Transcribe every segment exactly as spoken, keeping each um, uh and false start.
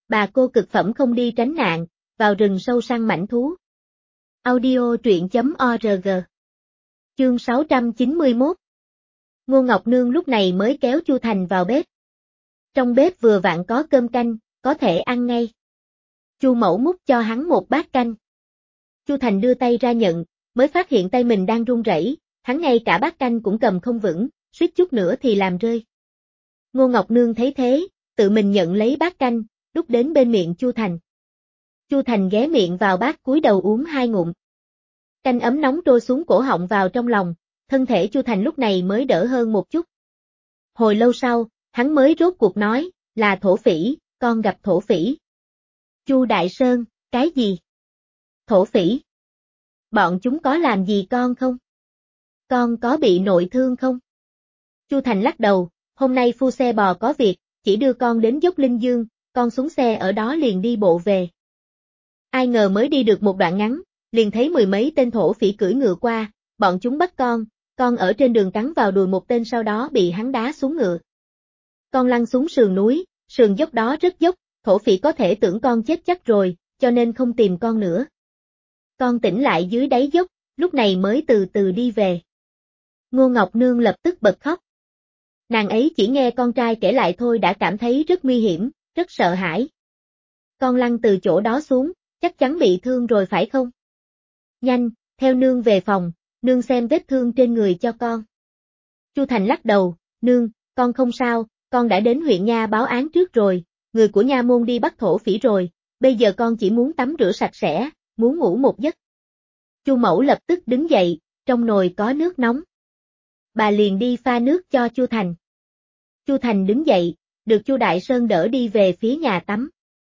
Bà cô cực phẩm không đi tránh nạn, vào rừng sâu săn mãnh thú. Audio truyện chấm org. Chương sáu trăm chín mươi mốt. Ngô Ngọc Nương lúc này mới kéo Chu Thành vào bếp. Trong bếp vừa vặn có cơm canh, có thể ăn ngay. Chu Mẫu múc cho hắn một bát canh. Chu Thành đưa tay ra nhận, mới phát hiện tay mình đang run rẩy, hắn ngay cả bát canh cũng cầm không vững, suýt chút nữa thì làm rơi. Ngô Ngọc Nương thấy thế, tự mình nhận lấy bát canh, đút đến bên miệng Chu Thành. Chu Thành ghé miệng vào bát cúi đầu uống hai ngụm. Canh ấm nóng trôi xuống cổ họng vào trong lòng, thân thể Chu Thành lúc này mới đỡ hơn một chút. Hồi lâu sau, hắn mới rốt cuộc nói, là thổ phỉ, con gặp thổ phỉ. Chu Đại Sơn, cái gì? Thổ phỉ? Bọn chúng có làm gì con không? Con có bị nội thương không? Chu Thành lắc đầu, hôm nay phu xe bò có việc, chỉ đưa con đến dốc Linh Dương, con xuống xe ở đó liền đi bộ về. Ai ngờ mới đi được một đoạn ngắn, liền thấy mười mấy tên thổ phỉ cưỡi ngựa qua, bọn chúng bắt con, con ở trên đường cắn vào đùi một tên sau đó bị hắn đá xuống ngựa. Con lăn xuống sườn núi, sườn dốc đó rất dốc, thổ phỉ có thể tưởng con chết chắc rồi, cho nên không tìm con nữa. Con tỉnh lại dưới đáy dốc, lúc này mới từ từ đi về. Ngô Ngọc Nương lập tức bật khóc. Nàng ấy chỉ nghe con trai kể lại thôi đã cảm thấy rất nguy hiểm, rất sợ hãi. Con lăn từ chỗ đó xuống, chắc chắn bị thương rồi phải không? Nhanh, theo nương về phòng, nương xem vết thương trên người cho con. Chu Thành lắc đầu, nương, con không sao, con đã đến huyện nha báo án trước rồi, người của nha môn đi bắt thổ phỉ rồi, bây giờ con chỉ muốn tắm rửa sạch sẽ, muốn ngủ một giấc. Chu Mẫu lập tức đứng dậy, trong nồi có nước nóng. Bà liền đi pha nước cho Chu Thành. Chu Thành đứng dậy, được Chu Đại Sơn đỡ đi về phía nhà tắm.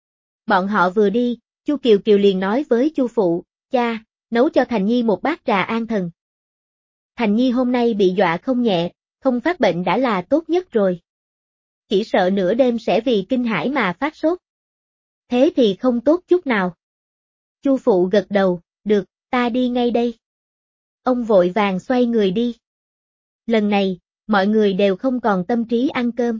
Bọn họ vừa đi, Chu Kiều Kiều liền nói với Chu phụ, cha, nấu cho Thành Nhi một bát trà an thần. Thành Nhi hôm nay bị dọa không nhẹ, không phát bệnh đã là tốt nhất rồi. Chỉ sợ nửa đêm sẽ vì kinh hãi mà phát sốt. Thế thì không tốt chút nào. Chu phụ gật đầu, được, ta đi ngay đây. Ông vội vàng xoay người đi. Lần này, mọi người đều không còn tâm trí ăn cơm.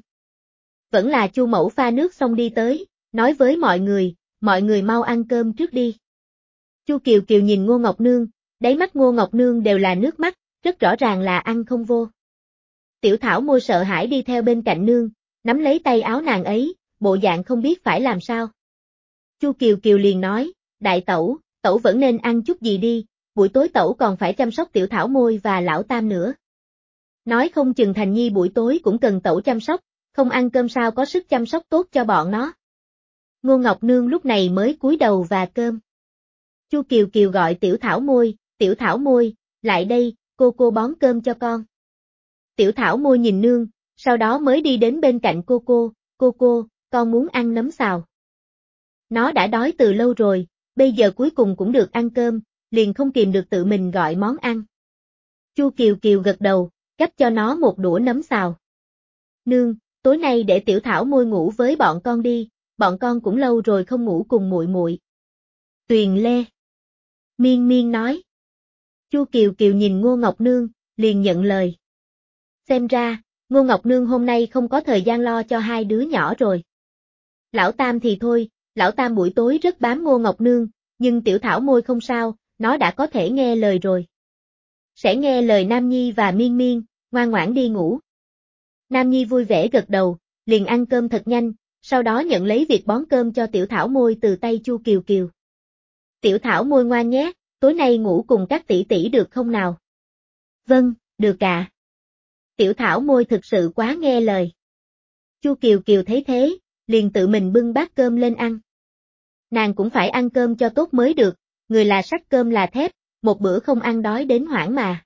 Vẫn là Chu Mẫu pha nước xong đi tới, nói với mọi người, mọi người mau ăn cơm trước đi. Chu Kiều Kiều nhìn Ngô Ngọc Nương, đáy mắt Ngô Ngọc Nương đều là nước mắt, rất rõ ràng là ăn không vô. Tiểu Thảo Môi sợ hãi đi theo bên cạnh nương, nắm lấy tay áo nàng ấy, bộ dạng không biết phải làm sao. Chu Kiều Kiều liền nói, đại tẩu, tẩu vẫn nên ăn chút gì đi, buổi tối tẩu còn phải chăm sóc Tiểu Thảo Môi và lão tam nữa. Nói không chừng Thành Nhi buổi tối cũng cần tẩu chăm sóc, không ăn cơm sao có sức chăm sóc tốt cho bọn nó. Ngô Ngọc Nương lúc này mới cúi đầu và cơm. Chu Kiều Kiều gọi Tiểu Thảo Môi, Tiểu Thảo Môi, lại đây, cô cô bón cơm cho con. Tiểu Thảo Môi nhìn nương, sau đó mới đi đến bên cạnh cô cô, cô cô, con muốn ăn nấm xào. Nó đã đói từ lâu rồi, bây giờ cuối cùng cũng được ăn cơm, liền không kìm được tự mình gọi món ăn. Chu Kiều Kiều gật đầu, gắp cho nó một đũa nấm xào. Nương, tối nay để Tiểu Thảo Môi ngủ với bọn con đi, bọn con cũng lâu rồi không ngủ cùng muội muội. Tuyền Lê. Miên Miên nói. Chu Kiều Kiều nhìn Ngô Ngọc Nương, liền nhận lời. Xem ra, Ngô Ngọc Nương hôm nay không có thời gian lo cho hai đứa nhỏ rồi. Lão Tam thì thôi, Lão Tam buổi tối rất bám Ngô Ngọc Nương, nhưng Tiểu Thảo Môi không sao, nó đã có thể nghe lời rồi. Sẽ nghe lời Nam Nhi và Miên Miên, ngoan ngoãn đi ngủ. Nam Nhi vui vẻ gật đầu, liền ăn cơm thật nhanh, sau đó nhận lấy việc bón cơm cho Tiểu Thảo Môi từ tay Chu Kiều Kiều. Tiểu Thảo Môi ngoan nhé, tối nay ngủ cùng các tỷ tỷ được không nào? Vâng, được ạ. Tiểu Thảo Môi thực sự quá nghe lời. Chu Kiều Kiều thấy thế, liền tự mình bưng bát cơm lên ăn. Nàng cũng phải ăn cơm cho tốt mới được, người là sắt cơm là thép, một bữa không ăn đói đến hoảng mà.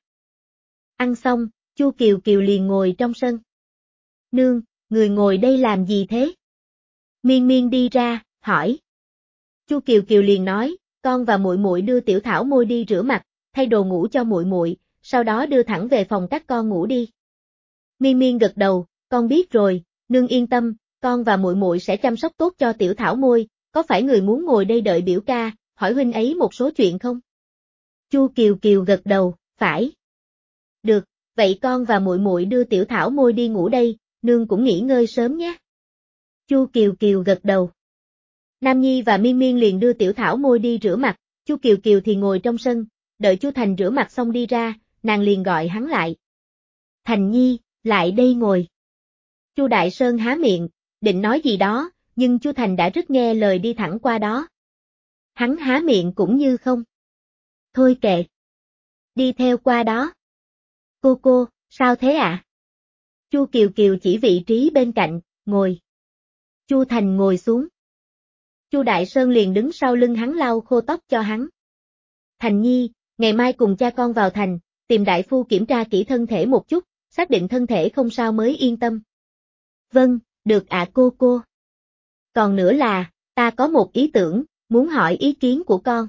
Ăn xong, Chu Kiều Kiều liền ngồi trong sân. Nương, người ngồi đây làm gì thế? Miên Miên đi ra, hỏi. Chu Kiều Kiều liền nói, con và muội muội đưa Tiểu Thảo Môi đi rửa mặt, thay đồ ngủ cho muội muội, sau đó đưa thẳng về phòng các con ngủ đi. Miên Miên gật đầu, con biết rồi, nương yên tâm, con và muội muội sẽ chăm sóc tốt cho Tiểu Thảo Môi, có phải người muốn ngồi đây đợi biểu ca, hỏi huynh ấy một số chuyện không? Chu Kiều Kiều gật đầu, phải. Được, vậy con và muội muội đưa Tiểu Thảo Môi đi ngủ đây, nương cũng nghỉ ngơi sớm nhé. Chu Kiều Kiều gật đầu. Nam Nhi và Miên Miên liền đưa Tiểu Thảo Môi đi rửa mặt, Chu Kiều Kiều thì ngồi trong sân, đợi Chu Thành rửa mặt xong đi ra, nàng liền gọi hắn lại. Thành Nhi, lại đây ngồi. Chu Đại Sơn há miệng, định nói gì đó, nhưng Chu Thành đã rất nghe lời đi thẳng qua đó. Hắn há miệng cũng như không. Thôi kệ. Đi theo qua đó. Cô cô, sao thế ạ? À? Chu Kiều Kiều chỉ vị trí bên cạnh, ngồi. Chu Thành ngồi xuống. Chu Đại Sơn liền đứng sau lưng hắn lau khô tóc cho hắn. Thành Nhi, ngày mai cùng cha con vào thành, tìm đại phu kiểm tra kỹ thân thể một chút, xác định thân thể không sao mới yên tâm. Vâng, được ạ à cô cô. Còn nữa là, ta có một ý tưởng, muốn hỏi ý kiến của con.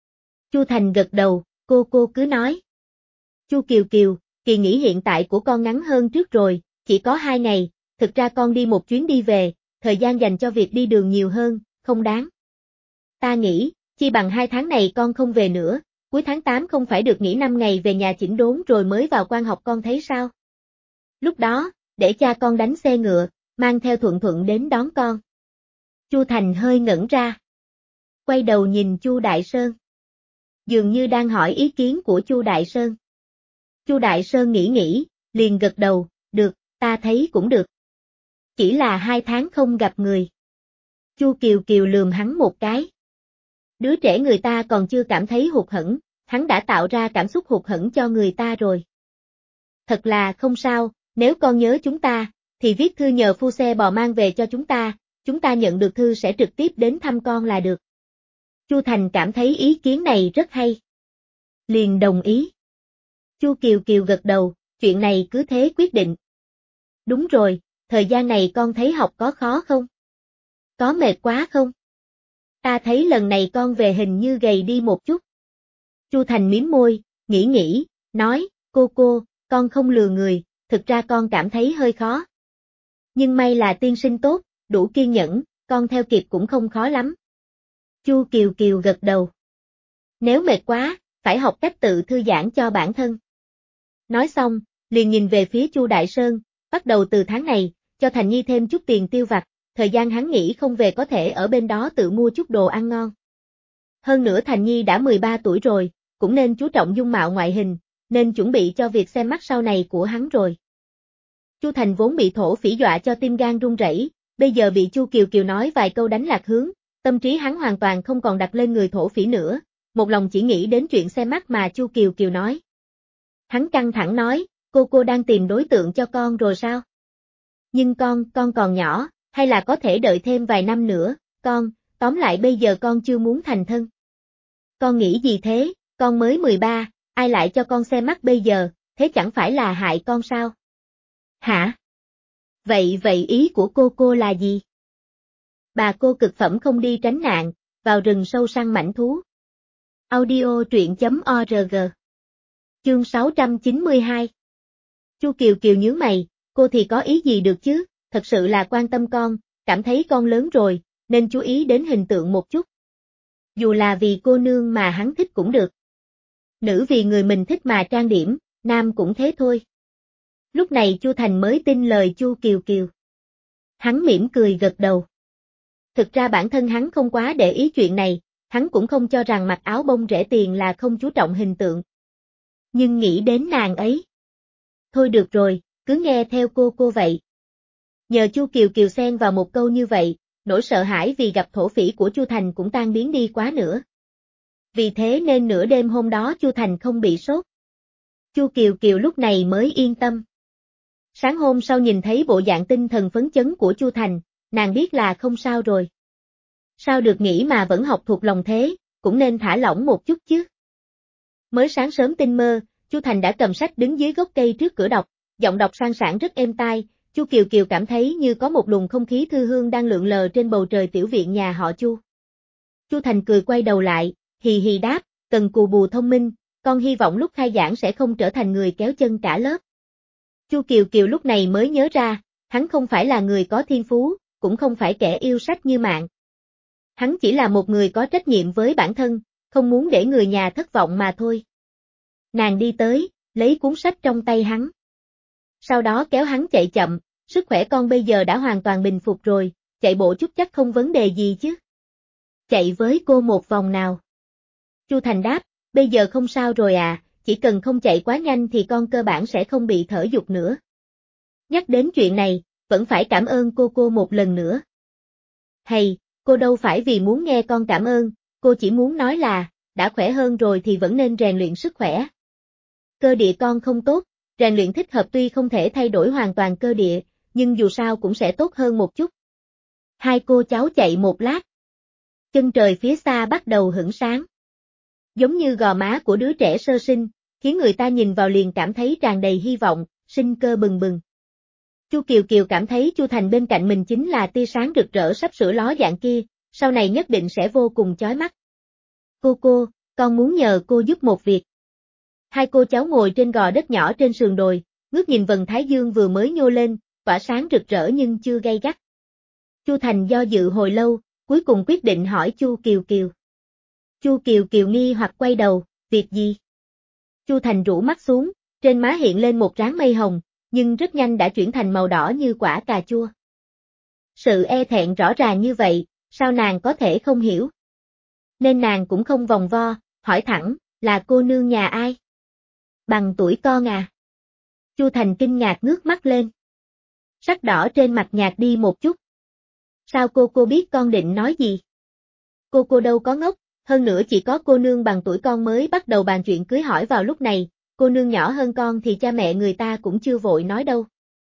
Chu Thành gật đầu, cô cô cứ nói. Chu Kiều Kiều, kỳ nghỉ hiện tại của con ngắn hơn trước rồi, chỉ có hai ngày, thực ra con đi một chuyến đi về, thời gian dành cho việc đi đường nhiều hơn, không đáng. Ta nghĩ, chi bằng hai tháng này con không về nữa, cuối tháng tám không phải được nghỉ năm ngày về nhà chỉnh đốn rồi mới vào quan học con thấy sao? Lúc đó, để cha con đánh xe ngựa, mang theo Thuận Thuận đến đón con. Chu Thành hơi ngẩn ra. Quay đầu nhìn Chu Đại Sơn. Dường như đang hỏi ý kiến của Chu Đại Sơn. Chu Đại Sơn nghĩ nghĩ, liền gật đầu, được, ta thấy cũng được. Chỉ là hai tháng không gặp người. Chu Kiều Kiều lườm hắn một cái. Đứa trẻ người ta còn chưa cảm thấy hụt hẫng, hắn đã tạo ra cảm xúc hụt hẫng cho người ta rồi. Thật là không sao, nếu con nhớ chúng ta, thì viết thư nhờ phu xe bò mang về cho chúng ta, chúng ta nhận được thư sẽ trực tiếp đến thăm con là được. Chu Thành cảm thấy ý kiến này rất hay. Liền đồng ý. Chu Kiều Kiều gật đầu, chuyện này cứ thế quyết định. Đúng rồi, thời gian này con thấy học có khó không? Có mệt quá không? Ta thấy lần này con về hình như gầy đi một chút. Chu Thành mím môi, nghĩ nghĩ, nói, cô cô, con không lừa người, thực ra con cảm thấy hơi khó. Nhưng may là tiên sinh tốt, đủ kiên nhẫn, con theo kịp cũng không khó lắm. Chu Kiều Kiều gật đầu. Nếu mệt quá, phải học cách tự thư giãn cho bản thân. Nói xong, liền nhìn về phía Chu Đại Sơn, bắt đầu từ tháng này, cho Thành Nhi thêm chút tiền tiêu vặt, thời gian hắn nghỉ không về có thể ở bên đó tự mua chút đồ ăn ngon. Hơn nữa Thành Nhi đã mười ba tuổi rồi, cũng nên chú trọng dung mạo ngoại hình, nên chuẩn bị cho việc xem mắt sau này của hắn rồi. Chu Thành vốn bị thổ phỉ dọa cho tim gan run rẩy, bây giờ bị Chu Kiều Kiều nói vài câu đánh lạc hướng, tâm trí hắn hoàn toàn không còn đặt lên người thổ phỉ nữa, một lòng chỉ nghĩ đến chuyện xem mắt mà Chu Kiều Kiều nói. Hắn căng thẳng nói, cô cô đang tìm đối tượng cho con rồi sao? Nhưng con, con còn nhỏ, hay là có thể đợi thêm vài năm nữa, con, tóm lại bây giờ con chưa muốn thành thân. Con nghĩ gì thế, con mới mười ba, ai lại cho con xem mắt bây giờ, thế chẳng phải là hại con sao? Hả? Vậy vậy ý của cô cô là gì? Bà cô cực phẩm không đi tránh nạn, vào rừng sâu săn mãnh thú. Audio truyện chấm org. Chương sáu trăm chín mươi hai. Chu Kiều Kiều nhướng mày, cô thì có ý gì được chứ, thật sự là quan tâm con, cảm thấy con lớn rồi, nên chú ý đến hình tượng một chút. Dù là vì cô nương mà hắn thích cũng được. Nữ vì người mình thích mà trang điểm, nam cũng thế thôi. Lúc này Chu Thành mới tin lời Chu Kiều Kiều. Hắn mỉm cười gật đầu. Thực ra bản thân hắn không quá để ý chuyện này, hắn cũng không cho rằng mặc áo bông rẻ tiền là không chú trọng hình tượng. Nhưng nghĩ đến nàng ấy. Thôi được rồi, cứ nghe theo cô cô vậy. Nhờ Chu Kiều Kiều xen vào một câu như vậy, nỗi sợ hãi vì gặp thổ phỉ của Chu Thành cũng tan biến đi quá nữa. Vì thế nên nửa đêm hôm đó Chu Thành không bị sốt. Chu Kiều Kiều lúc này mới yên tâm. Sáng hôm sau nhìn thấy bộ dạng tinh thần phấn chấn của Chu Thành, nàng biết là không sao rồi. Sao được nghĩ mà vẫn học thuộc lòng thế, cũng nên thả lỏng một chút chứ. Mới sáng sớm tinh mơ, Chu Thành đã cầm sách đứng dưới gốc cây trước cửa đọc, giọng đọc sang sảng rất êm tai, Chu Kiều Kiều cảm thấy như có một luồng không khí thư hương đang lượn lờ trên bầu trời tiểu viện nhà họ Chu. Chu Thành cười quay đầu lại, hì hì đáp, cần cù bù thông minh, con hy vọng lúc khai giảng sẽ không trở thành người kéo chân cả lớp. Chu Kiều Kiều lúc này mới nhớ ra, hắn không phải là người có thiên phú, cũng không phải kẻ yêu sách như Mạng. Hắn chỉ là một người có trách nhiệm với bản thân, không muốn để người nhà thất vọng mà thôi. Nàng đi tới, lấy cuốn sách trong tay hắn. Sau đó kéo hắn chạy chậm, sức khỏe con bây giờ đã hoàn toàn bình phục rồi, chạy bộ chút chắc không vấn đề gì chứ. chạy với cô một vòng nào. Chu Thành đáp, bây giờ không sao rồi à, chỉ cần không chạy quá nhanh thì con cơ bản sẽ không bị thở dục nữa. Nhắc đến chuyện này, vẫn phải cảm ơn cô cô một lần nữa. Hay, cô đâu phải vì muốn nghe con cảm ơn, cô chỉ muốn nói là, đã khỏe hơn rồi thì vẫn nên rèn luyện sức khỏe. Cơ địa con không tốt, rèn luyện thích hợp tuy không thể thay đổi hoàn toàn cơ địa, nhưng dù sao cũng sẽ tốt hơn một chút. Hai cô cháu chạy một lát. Chân trời phía xa bắt đầu hửng sáng. Giống như gò má của đứa trẻ sơ sinh, khiến người ta nhìn vào liền cảm thấy tràn đầy hy vọng, sinh cơ bừng bừng. Chu Kiều Kiều cảm thấy Chu Thành bên cạnh mình chính là tia sáng rực rỡ sắp sửa ló dạng kia, sau này nhất định sẽ vô cùng chói mắt. Cô cô, con muốn nhờ cô giúp một việc. Hai cô cháu ngồi trên gò đất nhỏ trên sườn đồi, ngước nhìn vầng thái dương vừa mới nhô lên, tỏa sáng rực rỡ nhưng chưa gay gắt. Chu Thành do dự hồi lâu, cuối cùng quyết định hỏi Chu Kiều Kiều. Chu Kiều Kiều nghi hoặc quay đầu, việc gì? Chu Thành rũ mắt xuống, trên má hiện lên một ráng mây hồng, nhưng rất nhanh đã chuyển thành màu đỏ như quả cà chua. Sự e thẹn rõ ràng như vậy, sao nàng có thể không hiểu? Nên nàng cũng không vòng vo, hỏi thẳng, là cô nương nhà ai? Bằng tuổi con à? Chu Thành kinh ngạc ngước mắt lên. Sắc đỏ trên mặt nhạt đi một chút. Sao cô cô biết con định nói gì? Cô cô đâu có ngốc, hơn nữa chỉ có cô nương bằng tuổi con mới bắt đầu bàn chuyện cưới hỏi vào lúc này, cô nương nhỏ hơn con thì cha mẹ người ta cũng chưa vội nói đâu.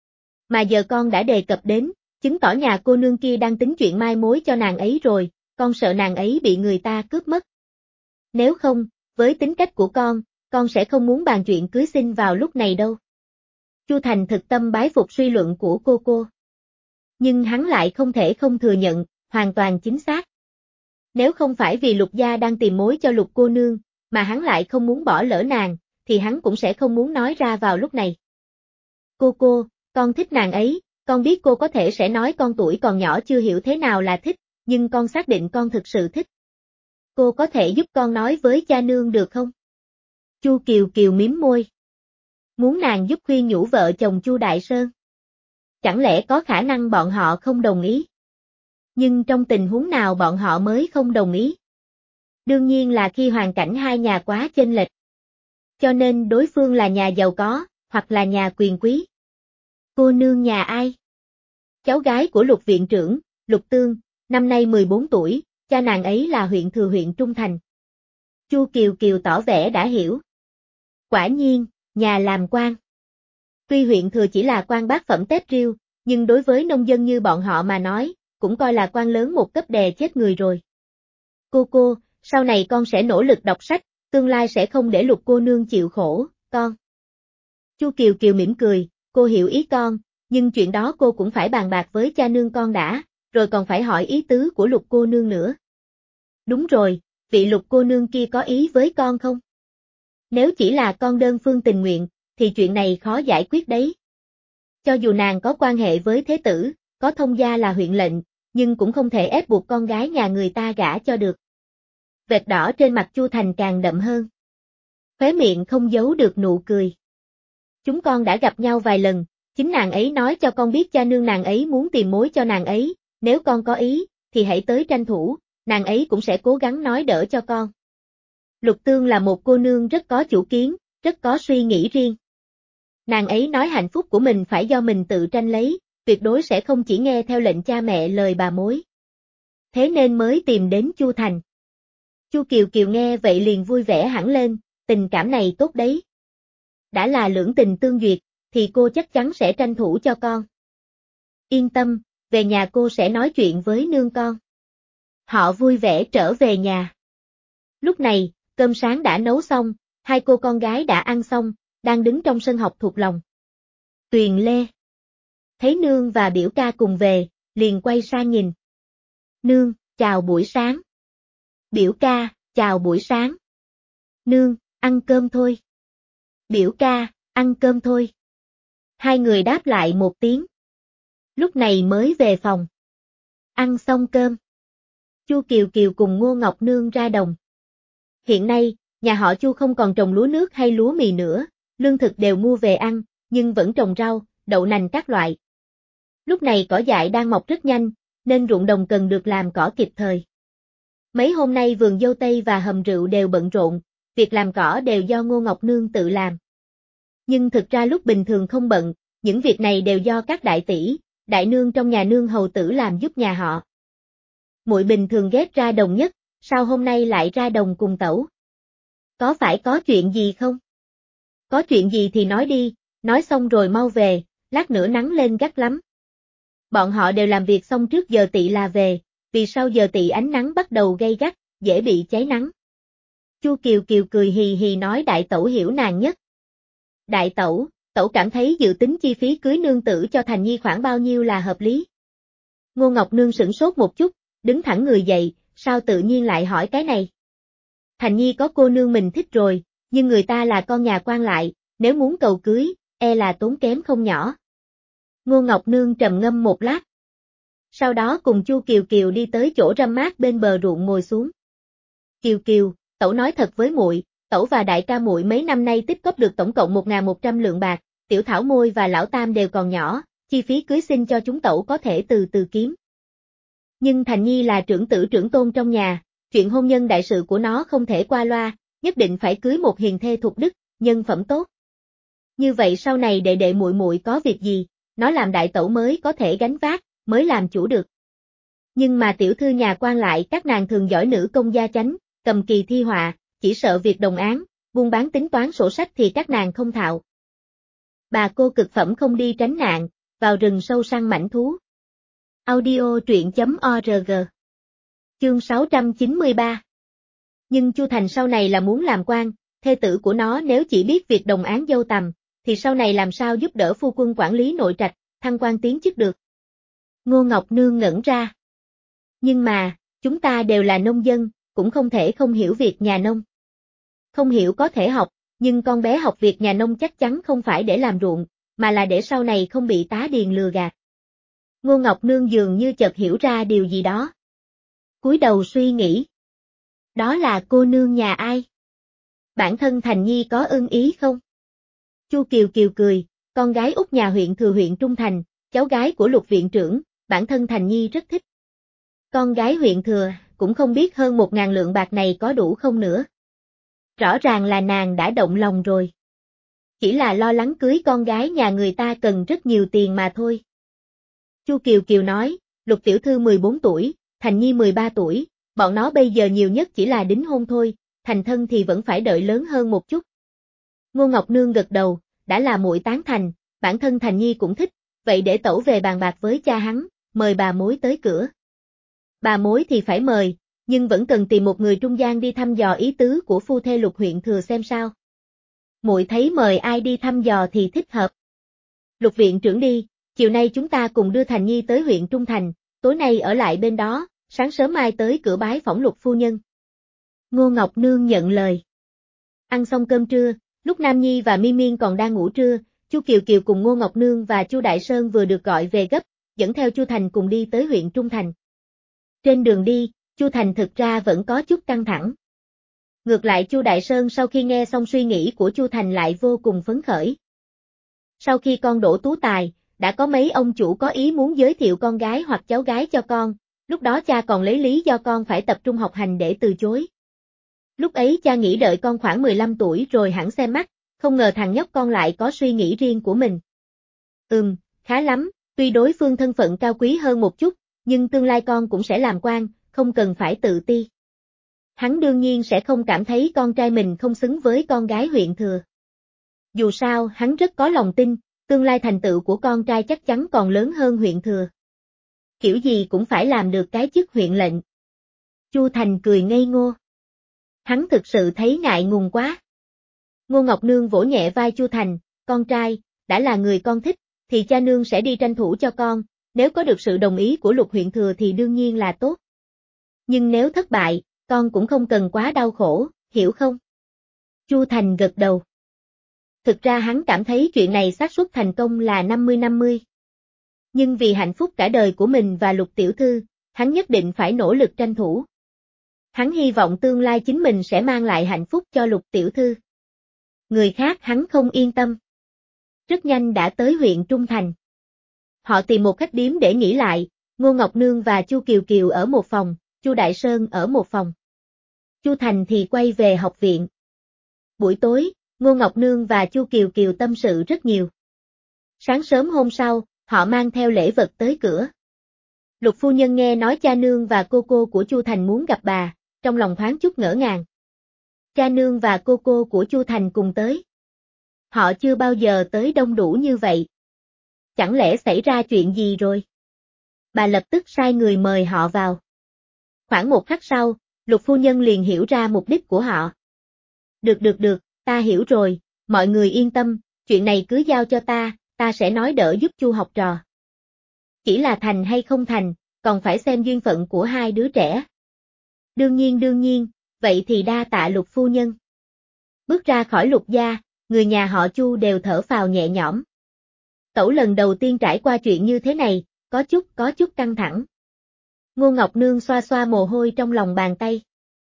Mà giờ con đã đề cập đến, chứng tỏ nhà cô nương kia đang tính chuyện mai mối cho nàng ấy rồi, con sợ nàng ấy bị người ta cướp mất. Nếu không, với tính cách của con, con sẽ không muốn bàn chuyện cưới xin vào lúc này đâu. Chu Thành thực tâm bái phục suy luận của cô cô. Nhưng hắn lại không thể không thừa nhận, hoàn toàn chính xác. Nếu không phải vì Lục gia đang tìm mối cho Lục cô nương, mà hắn lại không muốn bỏ lỡ nàng, thì hắn cũng sẽ không muốn nói ra vào lúc này. Cô cô, con thích nàng ấy, con biết cô có thể sẽ nói con tuổi còn nhỏ chưa hiểu thế nào là thích, nhưng con xác định con thực sự thích. Cô có thể giúp con nói với cha nương được không? Chu Kiều Kiều mím môi. Muốn nàng giúp khuyên nhủ vợ chồng Chu Đại Sơn. Chẳng lẽ có khả năng bọn họ không đồng ý? Nhưng trong tình huống nào bọn họ mới không đồng ý? Đương nhiên là khi hoàn cảnh hai nhà quá chênh lệch. Cho nên đối phương là nhà giàu có, hoặc là nhà quyền quý. Cô nương nhà ai? Cháu gái của Lục viện trưởng, Lục Tương, năm nay mười bốn tuổi, cha nàng ấy là huyện thừa huyện Trung Thành. Chu Kiều Kiều tỏ vẻ đã hiểu. Quả nhiên, nhà làm quan. Tuy huyện thừa chỉ là quan bát phẩm tép riêu, nhưng đối với nông dân như bọn họ mà nói, cũng coi là quan lớn một cấp đè chết người rồi. Cô cô, sau này con sẽ nỗ lực đọc sách, tương lai sẽ không để Lục cô nương chịu khổ, con. Chu Kiều Kiều mỉm cười, cô hiểu ý con, nhưng chuyện đó cô cũng phải bàn bạc với cha nương con đã, rồi còn phải hỏi ý tứ của Lục cô nương nữa. Đúng rồi, vị Lục cô nương kia có ý với con không? Nếu chỉ là con đơn phương tình nguyện, thì chuyện này khó giải quyết đấy. Cho dù nàng có quan hệ với thế tử, có thông gia là huyện lệnh, nhưng cũng không thể ép buộc con gái nhà người ta gả cho được. Vệt đỏ trên mặt Chu Thành càng đậm hơn. Khóe miệng không giấu được nụ cười. Chúng con đã gặp nhau vài lần, chính nàng ấy nói cho con biết cha nương nàng ấy muốn tìm mối cho nàng ấy, nếu con có ý, thì hãy tới tranh thủ, nàng ấy cũng sẽ cố gắng nói đỡ cho con. Lục Tương là một cô nương rất có chủ kiến, rất có suy nghĩ riêng. Nàng ấy nói hạnh phúc của mình phải do mình tự tranh lấy, tuyệt đối sẽ không chỉ nghe theo lệnh cha mẹ lời bà mối. Thế nên mới tìm đến Chu Thành. Chu Kiều Kiều nghe vậy liền vui vẻ hẳn lên, tình cảm này tốt đấy. Đã là lưỡng tình tương duyệt, thì cô chắc chắn sẽ tranh thủ cho con. Yên tâm, về nhà cô sẽ nói chuyện với nương con. Họ vui vẻ trở về nhà. Lúc này, cơm sáng đã nấu xong, hai cô con gái đã ăn xong, đang đứng trong sân học thuộc lòng. Tuyền Lê thấy nương và biểu ca cùng về, liền quay sang nhìn. Nương, chào buổi sáng. Biểu ca, chào buổi sáng. Nương, ăn cơm thôi. Biểu ca, ăn cơm thôi. Hai người đáp lại một tiếng. Lúc này mới về phòng. Ăn xong cơm. Chu Kiều Kiều cùng Ngô Ngọc Nương ra đồng. Hiện nay, nhà họ Chu không còn trồng lúa nước hay lúa mì nữa, lương thực đều mua về ăn, nhưng vẫn trồng rau, đậu nành các loại. Lúc này cỏ dại đang mọc rất nhanh, nên ruộng đồng cần được làm cỏ kịp thời. Mấy hôm nay vườn dâu tây và hầm rượu đều bận rộn, việc làm cỏ đều do Ngô Ngọc Nương tự làm. Nhưng thực ra lúc bình thường không bận, những việc này đều do các đại tỷ, đại nương trong nhà nương hầu tử làm giúp nhà họ. Muội bình thường ghét ra đồng nhất, sao hôm nay lại ra đồng cùng tẩu? Có phải có chuyện gì không? Có chuyện gì thì nói đi, nói xong rồi mau về, lát nữa nắng lên gắt lắm. Bọn họ đều làm việc xong trước giờ tỵ là về, vì sau giờ tỵ ánh nắng bắt đầu gay gắt, dễ bị cháy nắng. Chu Kiều Kiều cười hì hì nói đại tẩu hiểu nàng nhất. Đại tẩu, tẩu cảm thấy dự tính chi phí cưới nương tử cho Thành Nhi khoảng bao nhiêu là hợp lý? Ngô Ngọc Nương sửng sốt một chút, đứng thẳng người dậy, sao tự nhiên lại hỏi cái này? Thành Nhi có cô nương mình thích rồi, nhưng người ta là con nhà quan lại, nếu muốn cầu cưới, e là tốn kém không nhỏ. Ngô Ngọc Nương trầm ngâm một lát. Sau đó cùng Chu Kiều Kiều đi tới chỗ râm mát bên bờ ruộng ngồi xuống. Kiều Kiều, tẩu nói thật với muội, tẩu và đại ca muội mấy năm nay tích góp được tổng cộng một nghìn một trăm lượng bạc, tiểu Thảo Môi và lão Tam đều còn nhỏ, chi phí cưới xin cho chúng tẩu có thể từ từ kiếm. Nhưng Thành Nhi là trưởng tử trưởng tôn trong nhà, chuyện hôn nhân đại sự của nó không thể qua loa, nhất định phải cưới một hiền thê thục đức, nhân phẩm tốt. Như vậy sau này đệ đệ muội muội có việc gì, nó làm đại tẩu mới có thể gánh vác, mới làm chủ được. Nhưng mà tiểu thư nhà quan lại các nàng thường giỏi nữ công gia chánh, cầm kỳ thi họa, chỉ sợ việc đồng án, buôn bán tính toán sổ sách thì các nàng không thạo. Bà cô cực phẩm không đi tránh nạn, vào rừng sâu săn mãnh thú. Audio truyện chấm org. Chương sáu trăm chín mươi ba. Nhưng Chu Thành sau này là muốn làm quan, thê tử của nó nếu chỉ biết việc đồng án dâu tằm, thì sau này làm sao giúp đỡ phu quân quản lý nội trạch, thăng quan tiến chức được. Ngô Ngọc Nương ngẩn ra. Nhưng mà, chúng ta đều là nông dân, cũng không thể không hiểu việc nhà nông. Không hiểu có thể học, nhưng con bé học việc nhà nông chắc chắn không phải để làm ruộng, mà là để sau này không bị tá điền lừa gạt. Ngô Ngọc Nương dường như chợt hiểu ra điều gì đó. Cúi đầu suy nghĩ. Đó là cô nương nhà ai? Bản thân Thành Nhi có ưng ý không? Chu Kiều Kiều cười, con gái út nhà huyện thừa huyện Trung Thành, cháu gái của Lục viện trưởng, bản thân Thành Nhi rất thích. Con gái huyện thừa, cũng không biết hơn một ngàn lượng bạc này có đủ không nữa. Rõ ràng là nàng đã động lòng rồi. Chỉ là lo lắng cưới con gái nhà người ta cần rất nhiều tiền mà thôi. Chu Kiều Kiều nói, Lục tiểu thư mười bốn tuổi, Thành Nhi mười ba tuổi, bọn nó bây giờ nhiều nhất chỉ là đính hôn thôi, thành thân thì vẫn phải đợi lớn hơn một chút. Ngô Ngọc Nương gật đầu, đã là muội tán thành, bản thân Thành Nhi cũng thích, vậy để tẩu về bàn bạc với cha hắn, mời bà mối tới cửa. Bà mối thì phải mời, nhưng vẫn cần tìm một người trung gian đi thăm dò ý tứ của phu thê Lục huyện thừa xem sao. Muội thấy mời ai đi thăm dò thì thích hợp. Lục viện trưởng đi, chiều nay chúng ta cùng đưa Thành Nhi tới huyện Trung Thành, tối nay ở lại bên đó, sáng sớm mai tới cửa bái phỏng Lục phu nhân. Ngô Ngọc Nương nhận lời. Ăn xong cơm trưa, lúc Nam Nhi và Mi Miên còn đang ngủ trưa, Chu Kiều Kiều cùng Ngô Ngọc Nương và Chu Đại Sơn vừa được gọi về gấp, dẫn theo Chu Thành cùng đi tới huyện Trung Thành. Trên đường đi, Chu Thành thực ra vẫn có chút căng thẳng. Ngược lại Chu Đại Sơn sau khi nghe xong suy nghĩ của Chu Thành lại vô cùng phấn khởi. Sau khi con đỗ tú tài, đã có mấy ông chủ có ý muốn giới thiệu con gái hoặc cháu gái cho con, lúc đó cha còn lấy lý do con phải tập trung học hành để từ chối. Lúc ấy cha nghĩ đợi con khoảng mười lăm tuổi rồi hẳn xem mắt, không ngờ thằng nhóc con lại có suy nghĩ riêng của mình. Ừm, khá lắm, tuy đối phương thân phận cao quý hơn một chút, nhưng tương lai con cũng sẽ làm quan, không cần phải tự ti. Hắn đương nhiên sẽ không cảm thấy con trai mình không xứng với con gái huyện thừa. Dù sao, hắn rất có lòng tin, tương lai thành tựu của con trai chắc chắn còn lớn hơn huyện thừa. Kiểu gì cũng phải làm được cái chức huyện lệnh. Chu Thành cười ngây ngô. Hắn thực sự thấy ngại ngùng quá. Ngô Ngọc Nương vỗ nhẹ vai Chu Thành, con trai, đã là người con thích, thì cha nương sẽ đi tranh thủ cho con, nếu có được sự đồng ý của Lục huyện thừa thì đương nhiên là tốt. Nhưng nếu thất bại, con cũng không cần quá đau khổ, hiểu không? Chu Thành gật đầu. Thực ra hắn cảm thấy chuyện này xác suất thành công là năm mươi năm mươi. Nhưng vì hạnh phúc cả đời của mình và Lục tiểu thư, hắn nhất định phải nỗ lực tranh thủ. Hắn hy vọng tương lai chính mình sẽ mang lại hạnh phúc cho Lục tiểu thư. Người khác hắn không yên tâm. Rất nhanh đã tới huyện Trung Thành. Họ tìm một khách điếm để nghỉ lại, Ngô Ngọc Nương và Chu Kiều Kiều ở một phòng, Chu Đại Sơn ở một phòng. Chu Thành thì quay về học viện. Buổi tối, Ngô Ngọc Nương và Chu Kiều Kiều tâm sự rất nhiều. Sáng sớm hôm sau, họ mang theo lễ vật tới cửa. Lục phu nhân nghe nói cha nương và cô cô của Chu Thành muốn gặp bà, trong lòng thoáng chút ngỡ ngàng. Cha nương và cô cô của Chu Thành cùng tới. Họ chưa bao giờ tới đông đủ như vậy. Chẳng lẽ xảy ra chuyện gì rồi? Bà lập tức sai người mời họ vào. Khoảng một khắc sau, Lục phu nhân liền hiểu ra mục đích của họ. Được được được, ta hiểu rồi, mọi người yên tâm, chuyện này cứ giao cho ta, ta sẽ nói đỡ giúp Chu học trò. Chỉ là thành hay không thành, còn phải xem duyên phận của hai đứa trẻ. Đương nhiên đương nhiên, vậy thì đa tạ Lục phu nhân. Bước ra khỏi Lục gia, người nhà họ Chu đều thở phào nhẹ nhõm. Tẩu lần đầu tiên trải qua chuyện như thế này, có chút có chút căng thẳng. Ngô Ngọc Nương xoa xoa mồ hôi trong lòng bàn tay.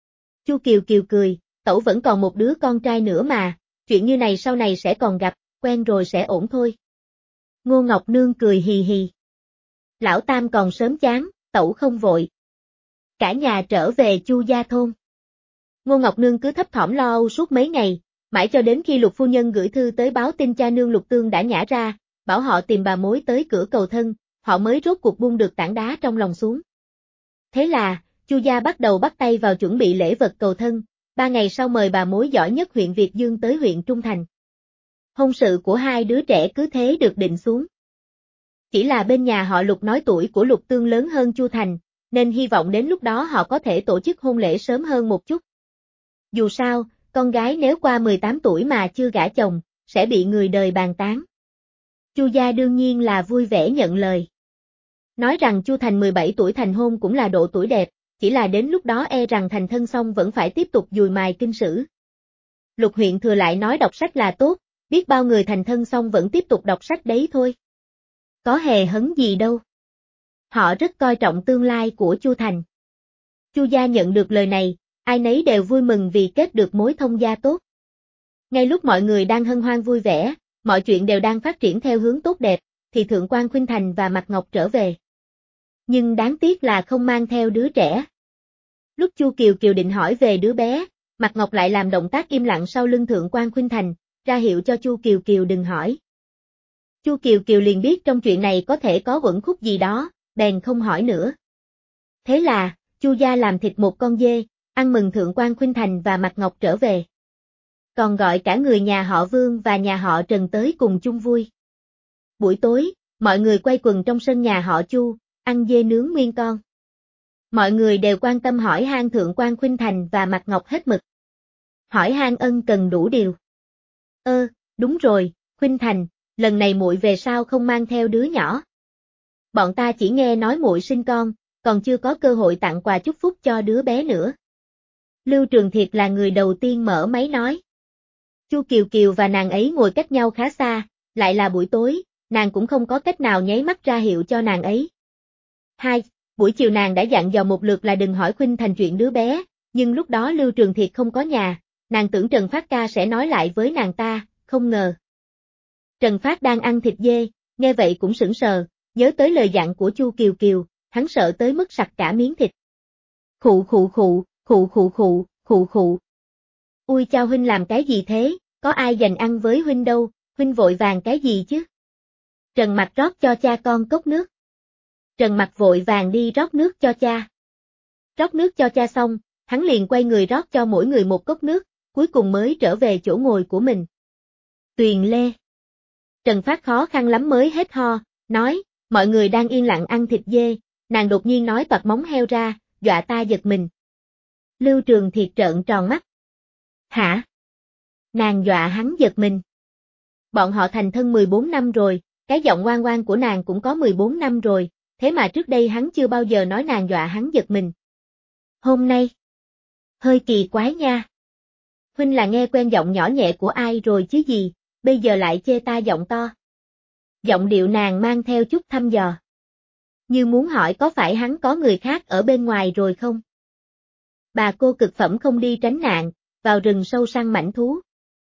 Chu Kiều Kiều cười, tẩu vẫn còn một đứa con trai nữa mà, chuyện như này sau này sẽ còn gặp, quen rồi sẽ ổn thôi. Ngô Ngọc Nương cười hì hì. Lão Tam còn sớm chán, tẩu không vội. Cả nhà trở về Chu gia thôn. Ngô Ngọc Nương cứ thấp thỏm lo âu suốt mấy ngày, mãi cho đến khi Lục phu nhân gửi thư tới báo tin cha nương Lục Tương đã nhả ra, bảo họ tìm bà mối tới cửa cầu thân, họ mới rốt cuộc buông được tảng đá trong lòng xuống. Thế là, Chu gia bắt đầu bắt tay vào chuẩn bị lễ vật cầu thân, ba ngày sau mời bà mối giỏi nhất huyện Việt Dương tới huyện Trung Thành. Hôn sự của hai đứa trẻ cứ thế được định xuống. Chỉ là bên nhà họ Lục nói tuổi của Lục Tương lớn hơn Chu Thành, nên hy vọng đến lúc đó họ có thể tổ chức hôn lễ sớm hơn một chút. Dù sao, con gái nếu qua mười tám tuổi mà chưa gả chồng, sẽ bị người đời bàn tán. Chu gia đương nhiên là vui vẻ nhận lời. Nói rằng Chu Thành mười bảy tuổi thành hôn cũng là độ tuổi đẹp, chỉ là đến lúc đó e rằng thành thân xong vẫn phải tiếp tục dùi mài kinh sử. Lục huyện thừa lại nói đọc sách là tốt, biết bao người thành thân xong vẫn tiếp tục đọc sách đấy thôi. Có hề hấn gì đâu. Họ rất coi trọng tương lai của Chu Thành. Chu gia nhận được lời này, ai nấy đều vui mừng vì kết được mối thông gia tốt. Ngay lúc mọi người đang hân hoan vui vẻ, mọi chuyện đều đang phát triển theo hướng tốt đẹp, thì Thượng quan Khuynh Thành và Mạc Ngọc trở về. Nhưng đáng tiếc là không mang theo đứa trẻ. Lúc Chu Kiều Kiều định hỏi về đứa bé, Mạc Ngọc lại làm động tác im lặng sau lưng Thượng quan Khuynh Thành, ra hiệu cho Chu Kiều Kiều đừng hỏi. Chu Kiều Kiều liền biết trong chuyện này có thể có uẩn khúc gì đó, bèn không hỏi nữa. Thế là, Chu gia làm thịt một con dê, ăn mừng Thượng quan Khuynh Thành và Mạc Ngọc trở về. Còn gọi cả người nhà họ Vương và nhà họ Trần tới cùng chung vui. Buổi tối, mọi người quay quần trong sân nhà họ Chu, ăn dê nướng nguyên con. Mọi người đều quan tâm hỏi han Thượng quan Khuynh Thành và Mạc Ngọc hết mực. Hỏi han ân cần đủ điều. Ơ, đúng rồi, Khuynh Thành, lần này muội về sao không mang theo đứa nhỏ? Bọn ta chỉ nghe nói muội sinh con, còn chưa có cơ hội tặng quà chúc phúc cho đứa bé nữa. Lưu Trường Thiệt là người đầu tiên mở máy nói. Chu Kiều Kiều và nàng ấy ngồi cách nhau khá xa, lại là buổi tối, nàng cũng không có cách nào nháy mắt ra hiệu cho nàng ấy. Hai, buổi chiều nàng đã dặn dò một lượt là đừng hỏi Khuynh Thành chuyện đứa bé, nhưng lúc đó Lưu Trường Thiệt không có nhà, nàng tưởng Trần Phát ca sẽ nói lại với nàng ta, không ngờ. Trần Phát đang ăn thịt dê, nghe vậy cũng sững sờ, nhớ tới lời dặn của Chu Kiều Kiều, hắn sợ tới mức sặc cả miếng thịt. Khụ khụ khụ, khụ khụ khụ, khụ khụ. Ui chao huynh làm cái gì thế, có ai dành ăn với huynh đâu, huynh vội vàng cái gì chứ? Trần Mặc rót cho cha con cốc nước. Trần Mặc vội vàng đi rót nước cho cha. Rót nước cho cha xong, hắn liền quay người rót cho mỗi người một cốc nước, cuối cùng mới trở về chỗ ngồi của mình. Tuyền Lê. Trần Phát khó khăn lắm mới hết ho, nói, mọi người đang yên lặng ăn thịt dê, nàng đột nhiên nói toạc móng heo ra, dọa ta giật mình. Lưu Trường Thiệt trợn tròn mắt. Hả? Nàng dọa hắn giật mình. Bọn họ thành thân mười bốn năm rồi, cái giọng ngoan ngoan của nàng cũng có mười bốn năm rồi, thế mà trước đây hắn chưa bao giờ nói nàng dọa hắn giật mình. Hôm nay, hơi kỳ quái nha. Huynh là nghe quen giọng nhỏ nhẹ của ai rồi chứ gì, bây giờ lại chê ta giọng to. Giọng điệu nàng mang theo chút thăm dò. Như muốn hỏi có phải hắn có người khác ở bên ngoài rồi không? Bà cô cực phẩm không đi tránh nạn, vào rừng sâu săn mãnh thú.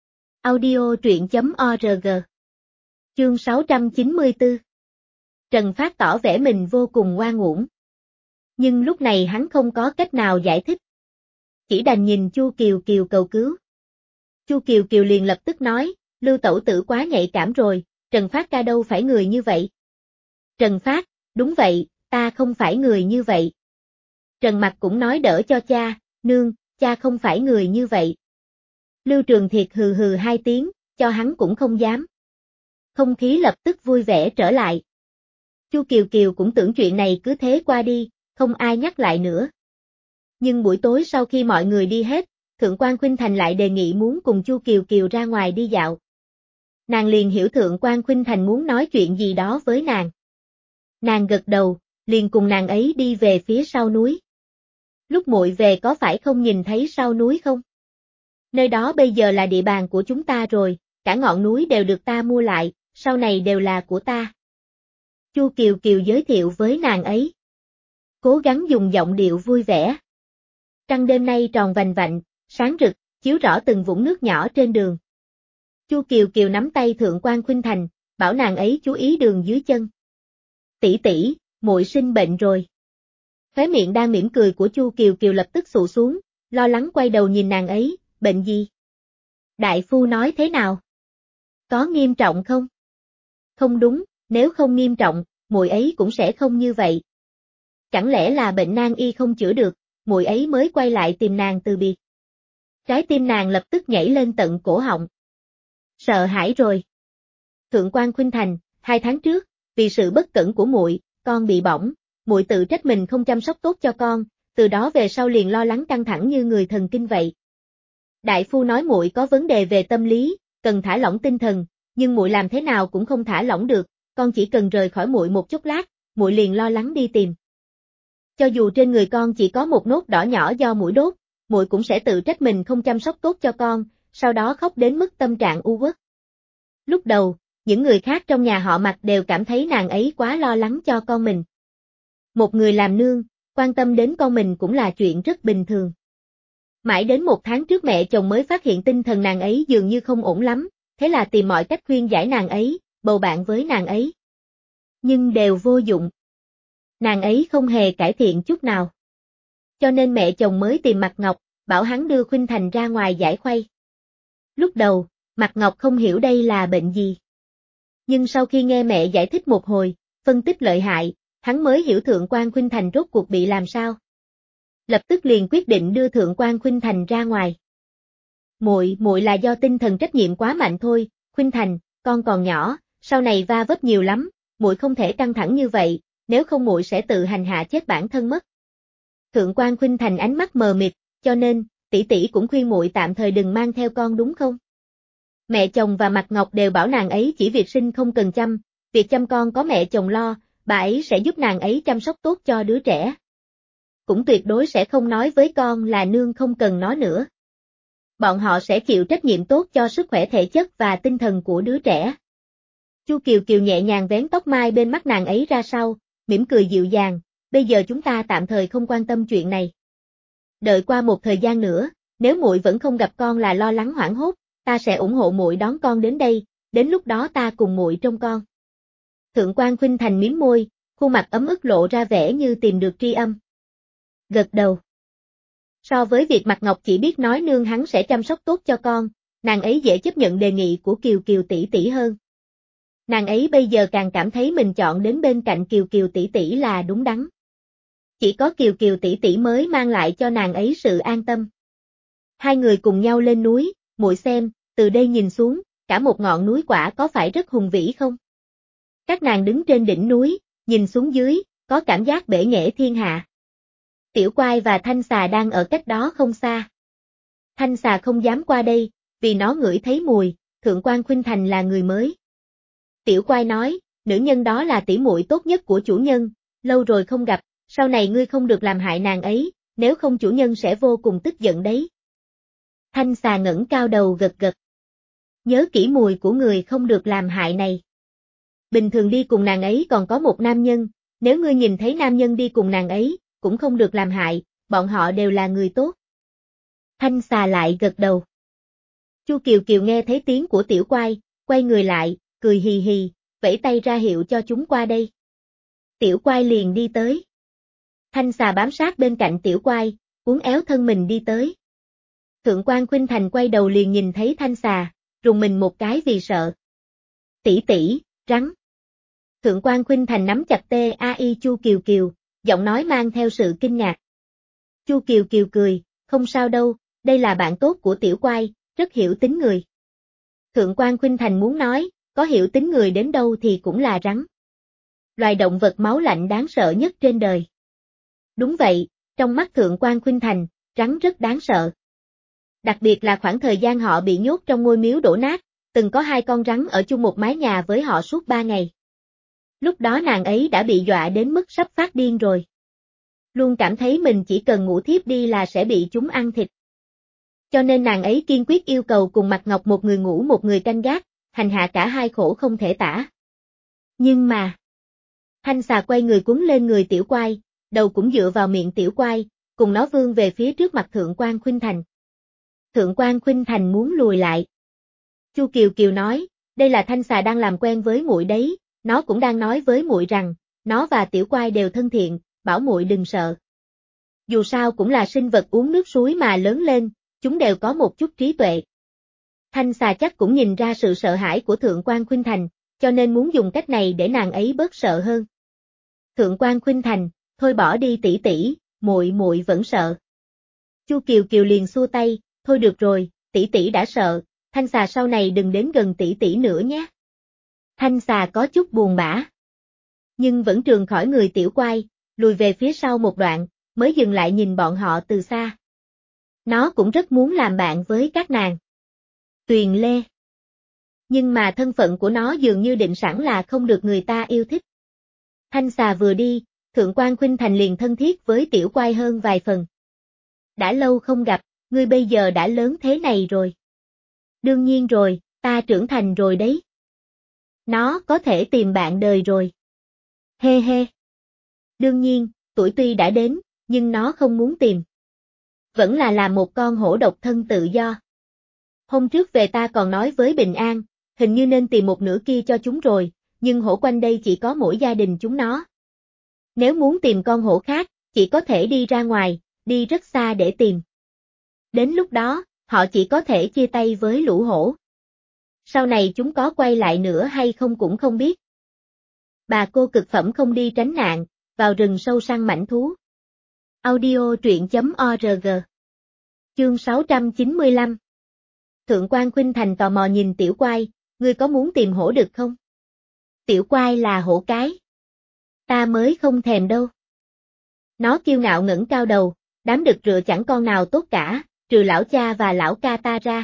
Audio truyện chấm org. Chương sáu trăm chín mươi tư. Trần Phát tỏ vẻ mình vô cùng ngoan uổng. Nhưng lúc này hắn không có cách nào giải thích. Chỉ đành nhìn Chu Kiều Kiều cầu cứu. Chu Kiều Kiều liền lập tức nói, Lưu tẩu tử quá nhạy cảm rồi, Trần Phát ca đâu phải người như vậy. Trần Phát, đúng vậy, ta không phải người như vậy. Trần Mặc cũng nói đỡ cho cha, nương, cha không phải người như vậy. Lưu Trường Thiệt hừ hừ hai tiếng, cho hắn cũng không dám. Không khí lập tức vui vẻ trở lại. Chu Kiều Kiều cũng tưởng chuyện này cứ thế qua đi, không ai nhắc lại nữa. Nhưng buổi tối sau khi mọi người đi hết, Thượng quan Khuynh Thành lại đề nghị muốn cùng Chu Kiều Kiều ra ngoài đi dạo. Nàng liền hiểu Thượng quan Khuynh Thành muốn nói chuyện gì đó với nàng. Nàng gật đầu, liền cùng nàng ấy đi về phía sau núi. Lúc muội về có phải không nhìn thấy sau núi không? Nơi đó bây giờ là địa bàn của chúng ta rồi, cả ngọn núi đều được ta mua lại, sau này đều là của ta. Chu Kiều Kiều giới thiệu với nàng ấy. Cố gắng dùng giọng điệu vui vẻ. Trăng đêm nay tròn vành vạnh, sáng rực, chiếu rõ từng vũng nước nhỏ trên đường. Chu Kiều Kiều nắm tay Thượng quan Khuynh Thành, bảo nàng ấy chú ý đường dưới chân. Tỷ tỷ, muội sinh bệnh rồi. Khóe miệng đang mỉm cười của Chu Kiều Kiều lập tức xụ xuống, lo lắng quay đầu nhìn nàng ấy, bệnh gì? Đại phu nói thế nào? Có nghiêm trọng không? Không đúng, nếu không nghiêm trọng, muội ấy cũng sẽ không như vậy. Chẳng lẽ là bệnh nan y không chữa được, muội ấy mới quay lại tìm nàng từ biệt. Trái tim nàng lập tức nhảy lên tận cổ họng. Sợ hãi rồi. Thượng quan Khuynh Thành, hai tháng trước, vì sự bất cẩn của muội, con bị bỏng, muội tự trách mình không chăm sóc tốt cho con, từ đó về sau liền lo lắng căng thẳng như người thần kinh vậy. Đại phu nói muội có vấn đề về tâm lý, cần thả lỏng tinh thần, nhưng muội làm thế nào cũng không thả lỏng được, con chỉ cần rời khỏi muội một chút lát, muội liền lo lắng đi tìm. Cho dù trên người con chỉ có một nốt đỏ nhỏ do muỗi đốt, muội cũng sẽ tự trách mình không chăm sóc tốt cho con, sau đó khóc đến mức tâm trạng u uất. Lúc đầu, những người khác trong nhà họ Mạc đều cảm thấy nàng ấy quá lo lắng cho con mình. Một người làm nương, quan tâm đến con mình cũng là chuyện rất bình thường. Mãi đến một tháng trước mẹ chồng mới phát hiện tinh thần nàng ấy dường như không ổn lắm, thế là tìm mọi cách khuyên giải nàng ấy, bầu bạn với nàng ấy. Nhưng đều vô dụng. Nàng ấy không hề cải thiện chút nào. Cho nên mẹ chồng mới tìm Mạc Ngọc, bảo hắn đưa Khuynh Thành ra ngoài giải khuây. Lúc đầu, Mạc Ngọc không hiểu đây là bệnh gì. Nhưng sau khi nghe mẹ giải thích một hồi, phân tích lợi hại, hắn mới hiểu Thượng quan Khuynh Thành rốt cuộc bị làm sao. Lập tức liền quyết định đưa Thượng quan Khuynh Thành ra ngoài. Muội, muội là do tinh thần trách nhiệm quá mạnh thôi, Khuynh Thành, con còn nhỏ, sau này va vấp nhiều lắm, muội không thể căng thẳng như vậy, nếu không muội sẽ tự hành hạ chết bản thân mất. Thượng quan Khuynh Thành ánh mắt mờ mịt, cho nên, tỷ tỷ cũng khuyên muội tạm thời đừng mang theo con đúng không? Mẹ chồng và Mạc Ngọc đều bảo nàng ấy chỉ việc sinh không cần chăm, việc chăm con có mẹ chồng lo, bà ấy sẽ giúp nàng ấy chăm sóc tốt cho đứa trẻ. Cũng tuyệt đối sẽ không nói với con là nương không cần nó nữa. Bọn họ sẽ chịu trách nhiệm tốt cho sức khỏe thể chất và tinh thần của đứa trẻ. Chu Kiều Kiều nhẹ nhàng vén tóc mai bên mắt nàng ấy ra sau, mỉm cười dịu dàng, bây giờ chúng ta tạm thời không quan tâm chuyện này. Đợi qua một thời gian nữa, nếu muội vẫn không gặp con là lo lắng hoảng hốt, ta sẽ ủng hộ muội đón con đến đây, đến lúc đó ta cùng muội trông con. Thượng quan Khuynh Thành mím môi, khuôn mặt ấm ức lộ ra vẻ như tìm được tri âm. Gật đầu. So với việc Mạc Ngọc chỉ biết nói nương hắn sẽ chăm sóc tốt cho con, nàng ấy dễ chấp nhận đề nghị của Kiều Kiều tỷ tỷ hơn. Nàng ấy bây giờ càng cảm thấy mình chọn đến bên cạnh Kiều Kiều tỷ tỷ là đúng đắn. Chỉ có Kiều Kiều tỷ tỷ mới mang lại cho nàng ấy sự an tâm. Hai người cùng nhau lên núi, muội xem, từ đây nhìn xuống, cả một ngọn núi quả có phải rất hùng vĩ không? Các nàng đứng trên đỉnh núi, nhìn xuống dưới, có cảm giác bể nghệ thiên hạ. Tiểu Quai và Thanh Xà đang ở cách đó không xa. Thanh Xà không dám qua đây, vì nó ngửi thấy mùi, Thượng quan Khuynh Thành là người mới. Tiểu Quai nói, nữ nhân đó là tỷ muội tốt nhất của chủ nhân, lâu rồi không gặp, sau này ngươi không được làm hại nàng ấy, nếu không chủ nhân sẽ vô cùng tức giận đấy. Thanh Xà ngẩng cao đầu gật gật. Nhớ kỹ mùi của người không được làm hại này. Bình thường đi cùng nàng ấy còn có một nam nhân, nếu ngươi nhìn thấy nam nhân đi cùng nàng ấy, cũng không được làm hại, bọn họ đều là người tốt. Thanh Xà lại gật đầu. Chu Kiều Kiều nghe thấy tiếng của Tiểu Quai, quay người lại, cười hì hì, vẫy tay ra hiệu cho chúng qua đây. Tiểu Quai liền đi tới. Thanh xà bám sát bên cạnh tiểu quai, uốn éo thân mình đi tới. Thượng quan Khuynh Thành quay đầu liền nhìn thấy thanh xà, rùng mình một cái vì sợ. Tỷ tỷ, rắn. Thượng quan Khuynh Thành nắm chặt tay Chu Kiều Kiều, giọng nói mang theo sự kinh ngạc. Chu Kiều Kiều cười, không sao đâu, đây là bạn tốt của tiểu quai, rất hiểu tính người. Thượng quan Khuynh Thành muốn nói, có hiểu tính người đến đâu thì cũng là rắn. Loài động vật máu lạnh đáng sợ nhất trên đời. Đúng vậy, trong mắt Thượng quan Khuynh Thành, rắn rất đáng sợ. Đặc biệt là khoảng thời gian họ bị nhốt trong ngôi miếu đổ nát, từng có hai con rắn ở chung một mái nhà với họ suốt ba ngày. Lúc đó nàng ấy đã bị dọa đến mức sắp phát điên rồi. Luôn cảm thấy mình chỉ cần ngủ thiếp đi là sẽ bị chúng ăn thịt. Cho nên nàng ấy kiên quyết yêu cầu cùng Mạc Ngọc một người ngủ một người canh gác, hành hạ cả hai khổ không thể tả. Nhưng mà, thanh xà quay người cuốn lên người tiểu quai, đầu cũng dựa vào miệng tiểu quai, cùng nó vươn về phía trước mặt Thượng quan Khuynh Thành. Thượng quan Khuynh Thành muốn lùi lại. Chu Kiều Kiều nói, đây là thanh xà đang làm quen với muội đấy, nó cũng đang nói với muội rằng, nó và tiểu quai đều thân thiện, bảo muội đừng sợ. Dù sao cũng là sinh vật uống nước suối mà lớn lên, chúng đều có một chút trí tuệ. Thanh xà chắc cũng nhìn ra sự sợ hãi của Thượng quan Khuynh Thành, cho nên muốn dùng cách này để nàng ấy bớt sợ hơn. Thượng quan Khuynh Thành, thôi bỏ đi tỷ tỷ, muội muội vẫn sợ. Chu Kiều Kiều liền xua tay, thôi được rồi, tỷ tỷ đã sợ, thanh xà sau này đừng đến gần tỷ tỷ nữa nhé. Thanh xà có chút buồn bã, nhưng vẫn trườn khỏi người tiểu quai, lùi về phía sau một đoạn, mới dừng lại nhìn bọn họ từ xa. Nó cũng rất muốn làm bạn với các nàng. Tuyền Lê. Nhưng mà thân phận của nó dường như định sẵn là không được người ta yêu thích. Thanh xà vừa đi, Thượng quan Khuynh Thành liền thân thiết với tiểu quai hơn vài phần. Đã lâu không gặp, ngươi bây giờ đã lớn thế này rồi. Đương nhiên rồi, ta trưởng thành rồi đấy. Nó có thể tìm bạn đời rồi. Hê hê. Đương nhiên, tuổi tuy đã đến, nhưng nó không muốn tìm. Vẫn là làm một con hổ độc thân tự do. Hôm trước về ta còn nói với Bình An, hình như nên tìm một nửa kia cho chúng rồi, nhưng hổ quanh đây chỉ có mỗi gia đình chúng nó. Nếu muốn tìm con hổ khác, chỉ có thể đi ra ngoài, đi rất xa để tìm. Đến lúc đó, họ chỉ có thể chia tay với lũ hổ. Sau này chúng có quay lại nữa hay không cũng không biết. Bà cô cực phẩm không đi tránh nạn, vào rừng sâu săn mãnh thú. Audio truyện chấm org. Chương sáu trăm chín mươi lăm. Thượng quan Khuynh Thành tò mò nhìn tiểu quai, ngươi có muốn tìm hổ được không? Tiểu quai là hổ cái. Ta mới không thèm đâu. Nó kiêu ngạo ngẩng cao đầu, đám đực rựa chẳng con nào tốt cả, trừ lão cha và lão ca ta ra.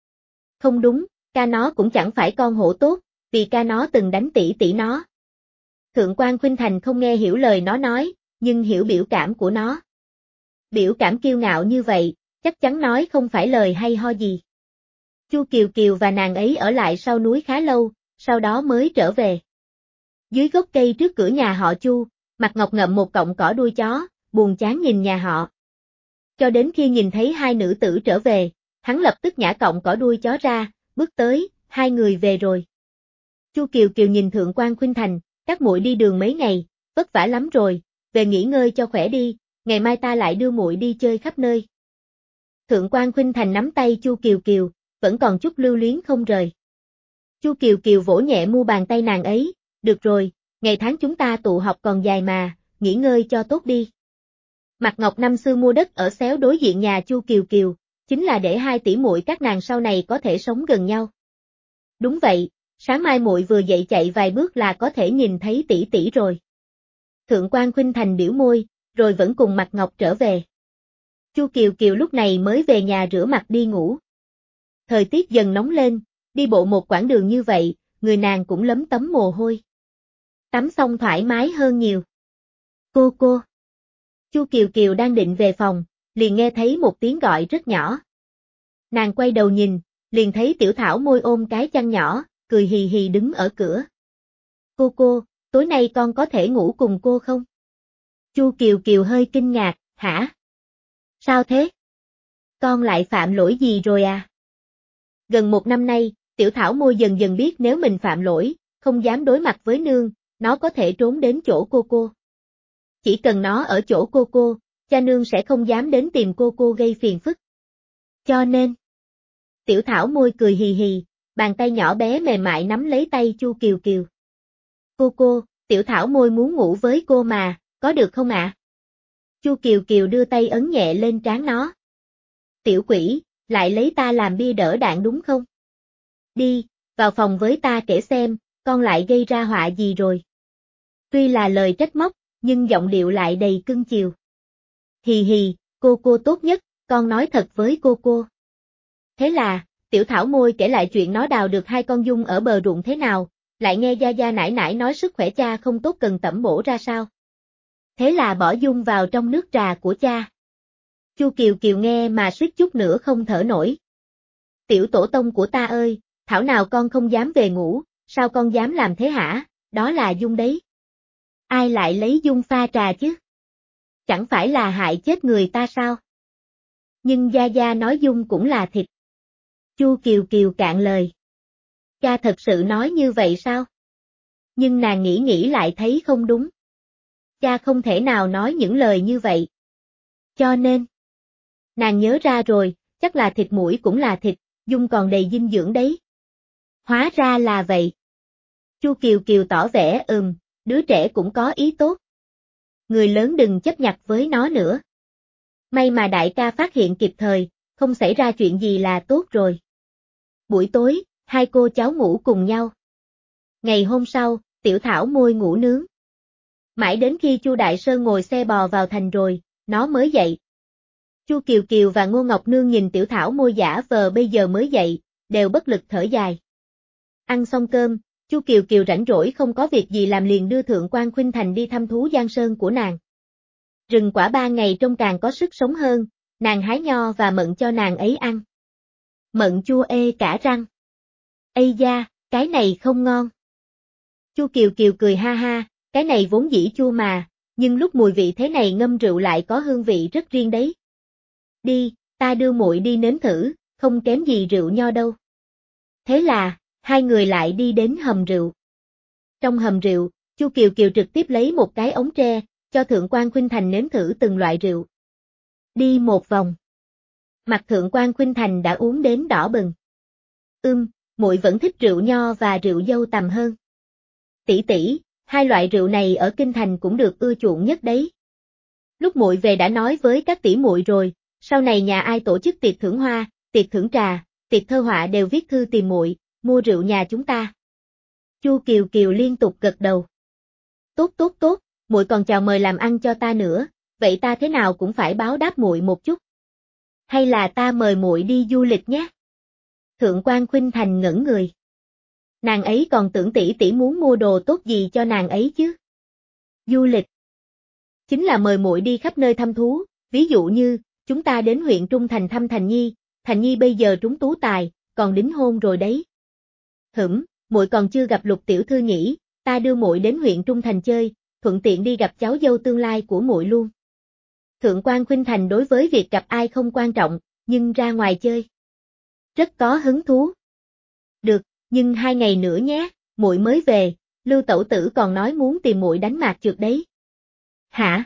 Không đúng, ca nó cũng chẳng phải con hổ tốt, vì ca nó từng đánh tỷ tỷ nó. Thượng quan Khuynh Thành không nghe hiểu lời nó nói, nhưng hiểu biểu cảm của nó. Biểu cảm kiêu ngạo như vậy, chắc chắn nói không phải lời hay ho gì. Chu Kiều Kiều và nàng ấy ở lại sau núi khá lâu, sau đó mới trở về. Dưới gốc cây trước cửa nhà họ Chu, Mạc Ngọc ngậm một cọng cỏ đuôi chó, buồn chán nhìn nhà họ. Cho đến khi nhìn thấy hai nữ tử trở về, hắn lập tức nhả cọng cỏ đuôi chó ra, bước tới, hai người về rồi. Chu Kiều Kiều nhìn Thượng quan Khuynh Thành, các muội đi đường mấy ngày, vất vả lắm rồi, về nghỉ ngơi cho khỏe đi, ngày mai ta lại đưa muội đi chơi khắp nơi. Thượng quan Khuynh Thành nắm tay Chu Kiều Kiều, vẫn còn chút lưu luyến không rời. Chu Kiều Kiều vỗ nhẹ mu bàn tay nàng ấy, được rồi, ngày tháng chúng ta tụ họp còn dài mà, nghỉ ngơi cho tốt đi. Mạc Ngọc năm xưa mua đất ở xéo đối diện nhà Chu Kiều Kiều, chính là để hai tỷ muội các nàng sau này có thể sống gần nhau. Đúng vậy, sáng mai muội vừa dậy chạy vài bước là có thể nhìn thấy tỷ tỷ rồi. Thượng quan Khuynh Thành biểu môi, rồi vẫn cùng Mạc Ngọc trở về. Chu Kiều Kiều lúc này mới về nhà rửa mặt đi ngủ. Thời tiết dần nóng lên, đi bộ một quãng đường như vậy, người nàng cũng lấm tấm mồ hôi. Tắm xong thoải mái hơn nhiều. Cô cô. Chu Kiều Kiều đang định về phòng, liền nghe thấy một tiếng gọi rất nhỏ. Nàng quay đầu nhìn, liền thấy Tiểu Thảo môi ôm cái chăn nhỏ, cười hì hì đứng ở cửa. Cô cô, tối nay con có thể ngủ cùng cô không? Chu Kiều Kiều hơi kinh ngạc, hả? Sao thế? Con lại phạm lỗi gì rồi à? Gần một năm nay, Tiểu Thảo môi dần dần biết nếu mình phạm lỗi, không dám đối mặt với nương, nó có thể trốn đến chỗ cô cô. chỉ cần nó ở chỗ cô cô, cha nương sẽ không dám đến tìm cô cô gây phiền phức. Cho nên, Tiểu Thảo môi cười hì hì, bàn tay nhỏ bé mềm mại nắm lấy tay Chu Kiều Kiều. Cô cô, Tiểu Thảo môi muốn ngủ với cô mà, có được không ạ? À? Chu Kiều Kiều đưa tay ấn nhẹ lên trán nó. Tiểu quỷ, lại lấy ta làm bia đỡ đạn đúng không? Đi, vào phòng với ta kể xem, con lại gây ra họa gì rồi. Tuy là lời trách móc, nhưng giọng điệu lại đầy cưng chiều. Hì hì, cô cô tốt nhất, con nói thật với cô cô. Thế là, Tiểu Thảo môi kể lại chuyện nó đào được hai con giun ở bờ ruộng thế nào, lại nghe gia gia nải nải nói sức khỏe cha không tốt cần tẩm bổ ra sao. Thế là bỏ giun vào trong nước trà của cha. Chu Kiều Kiều nghe mà suýt chút nữa không thở nổi. Tiểu tổ tông của ta ơi, thảo nào con không dám về ngủ, sao con dám làm thế hả, đó là giun đấy. Ai lại lấy giun pha trà chứ? Chẳng phải là hại chết người ta sao? Nhưng gia gia nói giun cũng là thịt. Chu Kiều Kiều cạn lời. Cha thật sự nói như vậy sao? Nhưng nàng nghĩ nghĩ lại thấy không đúng. Cha không thể nào nói những lời như vậy. Cho nên, nàng nhớ ra rồi, chắc là thịt muỗi cũng là thịt, giun còn đầy dinh dưỡng đấy. Hóa ra là vậy. Chu Kiều Kiều tỏ vẻ ừm, đứa trẻ cũng có ý tốt. Người lớn đừng chấp nhặt với nó nữa. May mà đại ca phát hiện kịp thời, không xảy ra chuyện gì là tốt rồi. Buổi tối, hai cô cháu ngủ cùng nhau. Ngày hôm sau, Tiểu Thảo môi ngủ nướng. Mãi đến khi Chu Đại Sơn ngồi xe bò vào thành rồi, nó mới dậy. Chu Kiều Kiều và Ngô Ngọc Nương nhìn Tiểu Thảo môi giả vờ bây giờ mới dậy, đều bất lực thở dài. Ăn xong cơm, Chu Kiều Kiều rảnh rỗi không có việc gì làm liền đưa Thượng quan Khuynh Thành đi thăm thú Giang Sơn của nàng. Rừng quả ba ngày trông càng có sức sống hơn, nàng hái nho và mận cho nàng ấy ăn. Mận chua ê cả răng. Ây da, cái này không ngon. Chu Kiều Kiều cười ha ha, cái này vốn dĩ chua mà, nhưng lúc mùi vị thế này ngâm rượu lại có hương vị rất riêng đấy. Đi, ta đưa muội đi nếm thử, không kém gì rượu nho đâu. Thế là, hai người lại đi đến hầm rượu. Trong hầm rượu, Chu Kiều Kiều trực tiếp lấy một cái ống tre, cho Thượng quan Khuynh Thành nếm thử từng loại rượu. Đi một vòng. Mặt Thượng quan Khuynh Thành đã uống đến đỏ bừng. Ưm, muội vẫn thích rượu nho và rượu dâu tằm hơn. Tỷ tỷ, hai loại rượu này ở kinh thành cũng được ưa chuộng nhất đấy. Lúc muội về đã nói với các tỷ muội rồi, sau này nhà ai tổ chức tiệc thưởng hoa, tiệc thưởng trà, tiệc thơ họa đều viết thư tìm muội, mua rượu nhà chúng ta. Chu Kiều Kiều liên tục gật đầu. Tốt tốt tốt, muội còn chào mời làm ăn cho ta nữa, vậy ta thế nào cũng phải báo đáp muội một chút. Hay là ta mời muội đi du lịch nhé? Thượng quan Khuynh Thành ngẩn người. Nàng ấy còn tưởng tỷ tỷ muốn mua đồ tốt gì cho nàng ấy chứ. Du lịch chính là mời muội đi khắp nơi thăm thú, ví dụ như, chúng ta đến huyện Trung Thành thăm Thành Nhi, Thành Nhi bây giờ trúng tú tài, còn đính hôn rồi đấy. Hửm, muội còn chưa gặp Lục tiểu thư nhỉ, ta đưa muội đến huyện Trung Thành chơi, thuận tiện đi gặp cháu dâu tương lai của muội luôn. Thượng quan Khuynh Thành đối với việc gặp ai không quan trọng, nhưng ra ngoài chơi rất có hứng thú. Được, nhưng hai ngày nữa nhé, muội mới về, Lưu tẩu tử còn nói muốn tìm muội đánh mạc trượt đấy. Hả?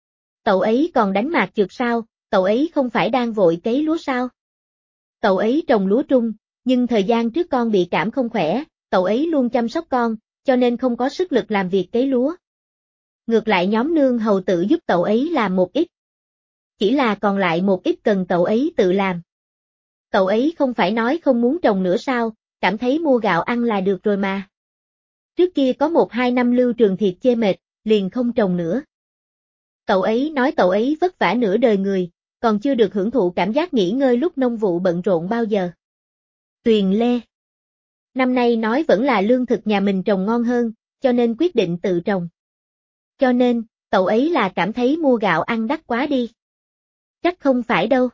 Cậu ấy còn đánh mạc trượt sao, cậu ấy không phải đang vội cấy lúa sao? Cậu ấy trồng lúa trung, nhưng thời gian trước con bị cảm không khỏe, cậu ấy luôn chăm sóc con, cho nên không có sức lực làm việc cấy lúa. Ngược lại nhóm nương hầu tự giúp cậu ấy làm một ít. Chỉ là còn lại một ít cần cậu ấy tự làm. Cậu ấy không phải nói không muốn trồng nữa sao, cảm thấy mua gạo ăn là được rồi mà. Trước kia có một hai năm Lưu Trường Thiệt chê mệt, liền không trồng nữa. Cậu ấy nói cậu ấy vất vả nửa đời người, còn chưa được hưởng thụ cảm giác nghỉ ngơi lúc nông vụ bận rộn bao giờ. Tuyền Lê năm nay nói vẫn là lương thực nhà mình trồng ngon hơn, cho nên quyết định tự trồng. Cho nên, cậu ấy là cảm thấy mua gạo ăn đắt quá đi. Chắc không phải đâu.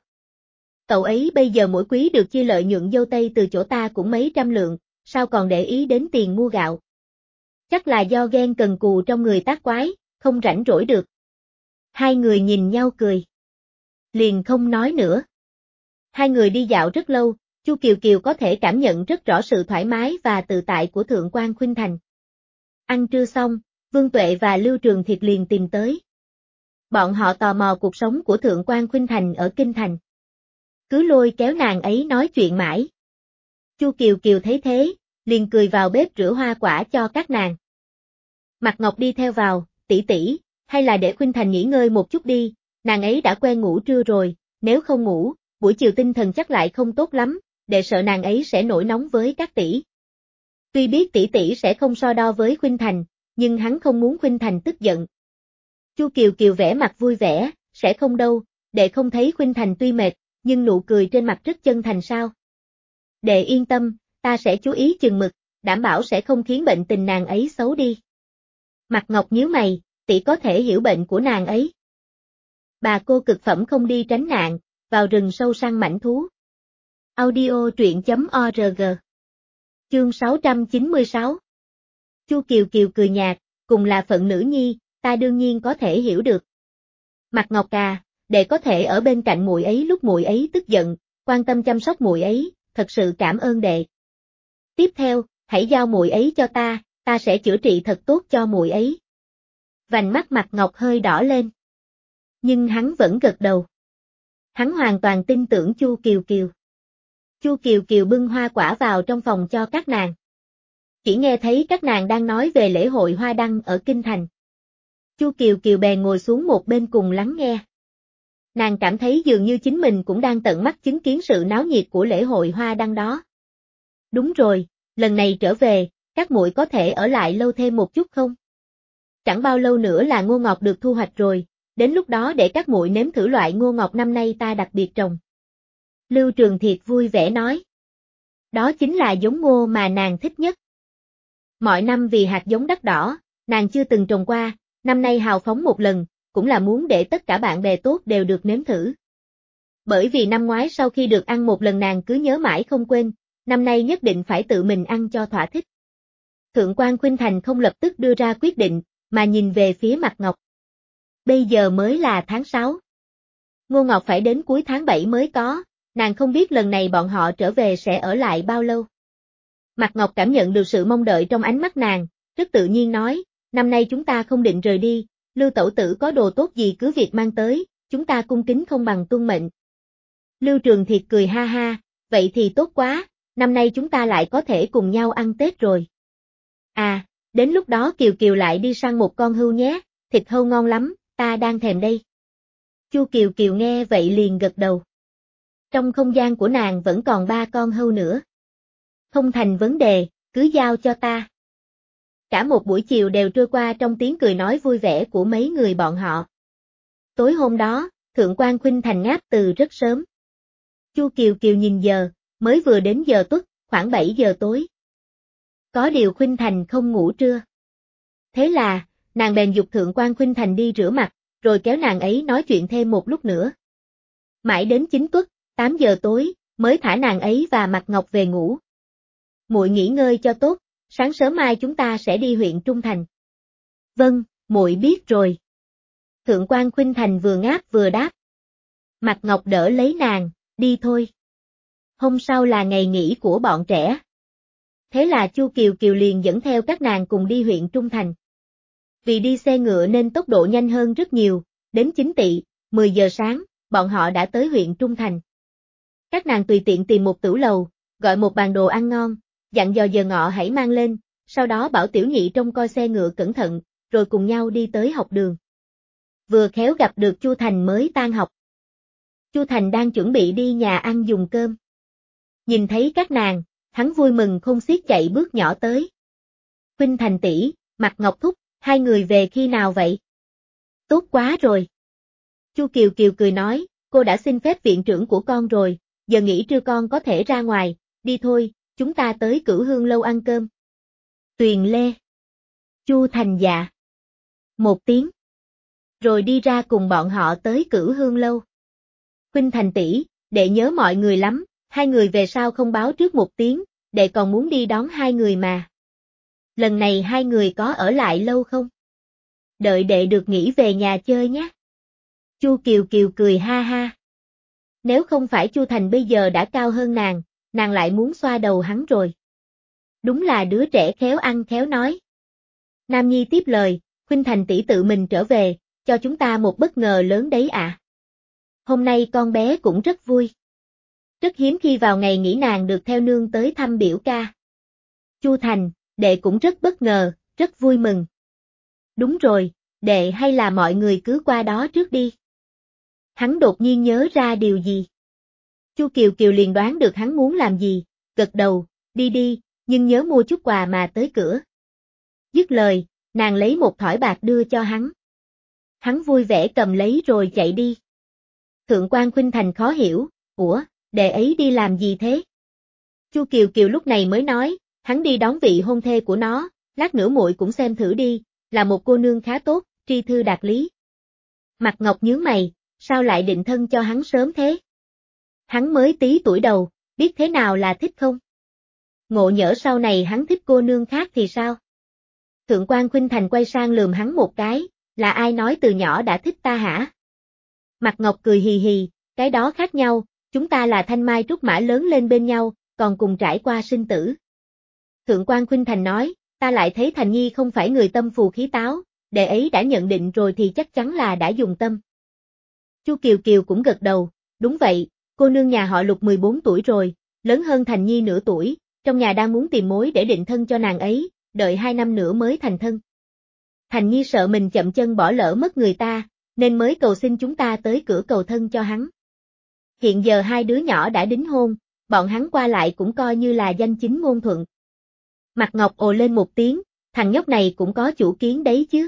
Cậu ấy bây giờ mỗi quý được chia lợi nhuận dâu tây từ chỗ ta cũng mấy trăm lượng, sao còn để ý đến tiền mua gạo. Chắc là do ghen cần cù trong người tác quái, không rảnh rỗi được. Hai người nhìn nhau cười. Liền không nói nữa. Hai người đi dạo rất lâu, Chu Kiều Kiều có thể cảm nhận rất rõ sự thoải mái và tự tại của Thượng quan Khuynh Thành. Ăn trưa xong, Vương Tuệ và Lưu Trường Thiệt liền tìm tới. Bọn họ tò mò cuộc sống của Thượng quan Khuynh Thành ở Kinh Thành. Cứ lôi kéo nàng ấy nói chuyện mãi. Chu Kiều Kiều thấy thế, liền cười vào bếp rửa hoa quả cho các nàng. Mạc Ngọc đi theo vào, tỷ tỷ, hay là để Khuynh Thành nghỉ ngơi một chút đi, nàng ấy đã quen ngủ trưa rồi, nếu không ngủ, buổi chiều tinh thần chắc lại không tốt lắm, để sợ nàng ấy sẽ nổi nóng với các tỷ. Tuy biết tỷ tỷ sẽ không so đo với Khuynh Thành, nhưng hắn không muốn Khuynh Thành tức giận. Chu Kiều Kiều vẻ mặt vui vẻ, sẽ không đâu, đệ không thấy Khuynh Thành tuy mệt, nhưng nụ cười trên mặt rất chân thành sao. Đệ yên tâm, ta sẽ chú ý chừng mực, đảm bảo sẽ không khiến bệnh tình nàng ấy xấu đi. Mạc Ngọc nhíu mày, tỷ có thể hiểu bệnh của nàng ấy. Bà cô cực phẩm không đi tránh nạn, vào rừng sâu săn mãnh thú. Audio truyện chấm org. Chương sáu trăm chín mươi sáu. Chu Kiều Kiều cười nhạt, cùng là phận nữ nhi, ta đương nhiên có thể hiểu được. Mạc Ngọc à, đệ có thể ở bên cạnh muội ấy lúc muội ấy tức giận, quan tâm chăm sóc muội ấy, thật sự cảm ơn đệ. Tiếp theo, hãy giao muội ấy cho ta, ta sẽ chữa trị thật tốt cho muội ấy. Vành mắt Mạc Ngọc hơi đỏ lên. Nhưng hắn vẫn gật đầu. Hắn hoàn toàn tin tưởng Chu Kiều Kiều. Chu Kiều Kiều bưng hoa quả vào trong phòng cho các nàng. Chỉ nghe thấy các nàng đang nói về lễ hội hoa đăng ở Kinh Thành. Chu Kiều Kiều bèn ngồi xuống một bên cùng lắng nghe. Nàng cảm thấy dường như chính mình cũng đang tận mắt chứng kiến sự náo nhiệt của lễ hội hoa đăng đó. Đúng rồi, lần này trở về, các muội có thể ở lại lâu thêm một chút không? Chẳng bao lâu nữa là ngô ngọc được thu hoạch rồi, đến lúc đó để các muội nếm thử loại ngô ngọc năm nay ta đặc biệt trồng. Lưu Trường Thiệt vui vẻ nói. Đó chính là giống ngô mà nàng thích nhất. Mọi năm vì hạt giống đắt đỏ, nàng chưa từng trồng qua, năm nay hào phóng một lần, cũng là muốn để tất cả bạn bè tốt đều được nếm thử. Bởi vì năm ngoái sau khi được ăn một lần nàng cứ nhớ mãi không quên, năm nay nhất định phải tự mình ăn cho thỏa thích. Thượng quan Khuynh Thành không lập tức đưa ra quyết định, mà nhìn về phía Mạc Ngọc. Bây giờ mới là tháng sáu. Ngô Ngọc phải đến cuối tháng bảy mới có, nàng không biết lần này bọn họ trở về sẽ ở lại bao lâu. Mạc Ngọc cảm nhận được sự mong đợi trong ánh mắt nàng, rất tự nhiên nói, năm nay chúng ta không định rời đi, Lưu tẩu tử có đồ tốt gì cứ việc mang tới, chúng ta cung kính không bằng tuân mệnh. Lưu Trường Thiệt cười ha ha, vậy thì tốt quá, năm nay chúng ta lại có thể cùng nhau ăn Tết rồi. À, đến lúc đó Kiều Kiều lại đi săn một con hươu nhé, thịt hươu ngon lắm, ta đang thèm đây. Chu Kiều Kiều nghe vậy liền gật đầu. Trong không gian của nàng vẫn còn ba con hươu nữa. Không thành vấn đề, cứ giao cho ta. Cả một buổi chiều đều trôi qua trong tiếng cười nói vui vẻ của mấy người bọn họ. Tối hôm đó, Thượng quan Khuynh Thành ngáp từ rất sớm. Chu Kiều Kiều nhìn giờ, mới vừa đến giờ tuất, khoảng bảy giờ tối. Có điều Khuynh Thành không ngủ trưa. Thế là, nàng bèn dục Thượng quan Khuynh Thành đi rửa mặt, rồi kéo nàng ấy nói chuyện thêm một lúc nữa. Mãi đến chín tuất, tám giờ tối, mới thả nàng ấy và Mạc Ngọc về ngủ. Muội nghỉ ngơi cho tốt, sáng sớm mai chúng ta sẽ đi huyện Trung Thành. Vâng, muội biết rồi. Thượng quan Khuynh Thành vừa ngáp vừa đáp. Mạc Ngọc đỡ lấy nàng, đi thôi. Hôm sau là ngày nghỉ của bọn trẻ. Thế là Chu Kiều Kiều liền dẫn theo các nàng cùng đi huyện Trung Thành. Vì đi xe ngựa nên tốc độ nhanh hơn rất nhiều, đến chín tỵ, mười giờ sáng, bọn họ đã tới huyện Trung Thành. Các nàng tùy tiện tìm một tửu lầu, gọi một bàn đồ ăn ngon, dặn dò giờ ngọ hãy mang lên, sau đó bảo tiểu nhị trông coi xe ngựa cẩn thận, rồi cùng nhau đi tới học đường. Vừa khéo gặp được Chu Thành mới tan học. Chu Thành đang chuẩn bị đi nhà ăn dùng cơm. Nhìn thấy các nàng, hắn vui mừng không xiết chạy bước nhỏ tới. Khuynh Thành tỷ, Mạc Ngọc thúc, hai người về khi nào vậy? Tốt quá rồi. Chu Kiều Kiều cười nói, cô đã xin phép viện trưởng của con rồi, giờ nghỉ trưa con có thể ra ngoài, đi thôi, chúng ta tới Cửu Hương lâu ăn cơm. Tuyền Lê. Chu Thành dạ. Một tiếng. Rồi đi ra cùng bọn họ tới Cửu Hương lâu. Khuynh Thành tỷ, đệ nhớ mọi người lắm, hai người về sao không báo trước một tiếng, đệ còn muốn đi đón hai người mà. Lần này hai người có ở lại lâu không? Đợi đệ được nghỉ về nhà chơi nhé. Chu Kiều Kiều cười ha ha. Nếu không phải Chu Thành bây giờ đã cao hơn nàng, nàng lại muốn xoa đầu hắn rồi. Đúng là đứa trẻ khéo ăn khéo nói. Nam Nhi tiếp lời, Khuynh Thành tỷ tự mình trở về, cho chúng ta một bất ngờ lớn đấy ạ. À. Hôm nay con bé cũng rất vui. Rất hiếm khi vào ngày nghỉ nàng được theo nương tới thăm biểu ca. Chu Thành, đệ cũng rất bất ngờ, rất vui mừng. Đúng rồi, đệ hay là mọi người cứ qua đó trước đi. Hắn đột nhiên nhớ ra điều gì. Chu Kiều Kiều liền đoán được hắn muốn làm gì, gật đầu, đi đi, nhưng nhớ mua chút quà mà tới cửa. Dứt lời, nàng lấy một thỏi bạc đưa cho hắn. Hắn vui vẻ cầm lấy rồi chạy đi. Thượng quan Khuynh Thành khó hiểu, ủa, đệ ấy đi làm gì thế? Chu Kiều Kiều lúc này mới nói, hắn đi đón vị hôn thê của nó, lát nữa muội cũng xem thử đi, là một cô nương khá tốt, tri thư đạt lý. Mặt Ngọc nhướng mày, sao lại định thân cho hắn sớm thế? Hắn mới tí tuổi đầu, biết thế nào là thích không? Ngộ nhỡ sau này hắn thích cô nương khác thì sao? Thượng quan Khuynh Thành quay sang lườm hắn một cái, là ai nói từ nhỏ đã thích ta hả? Mặt Ngọc cười hì hì, cái đó khác nhau, chúng ta là thanh mai trúc mã lớn lên bên nhau, còn cùng trải qua sinh tử. Thượng quan Khuynh Thành nói, ta lại thấy Thành Nhi không phải người tâm phù khí táo, đệ ấy đã nhận định rồi thì chắc chắn là đã dùng tâm. Chu Kiều Kiều cũng gật đầu, đúng vậy, cô nương nhà họ Lục mười bốn tuổi rồi, lớn hơn Thành Nhi nửa tuổi, trong nhà đang muốn tìm mối để định thân cho nàng ấy, đợi hai năm nữa mới thành thân. Thành Nhi sợ mình chậm chân bỏ lỡ mất người ta, nên mới cầu xin chúng ta tới cửa cầu thân cho hắn. Hiện giờ hai đứa nhỏ đã đính hôn, bọn hắn qua lại cũng coi như là danh chính ngôn thuận. Mặt Ngọc ồ lên một tiếng, thằng nhóc này cũng có chủ kiến đấy chứ.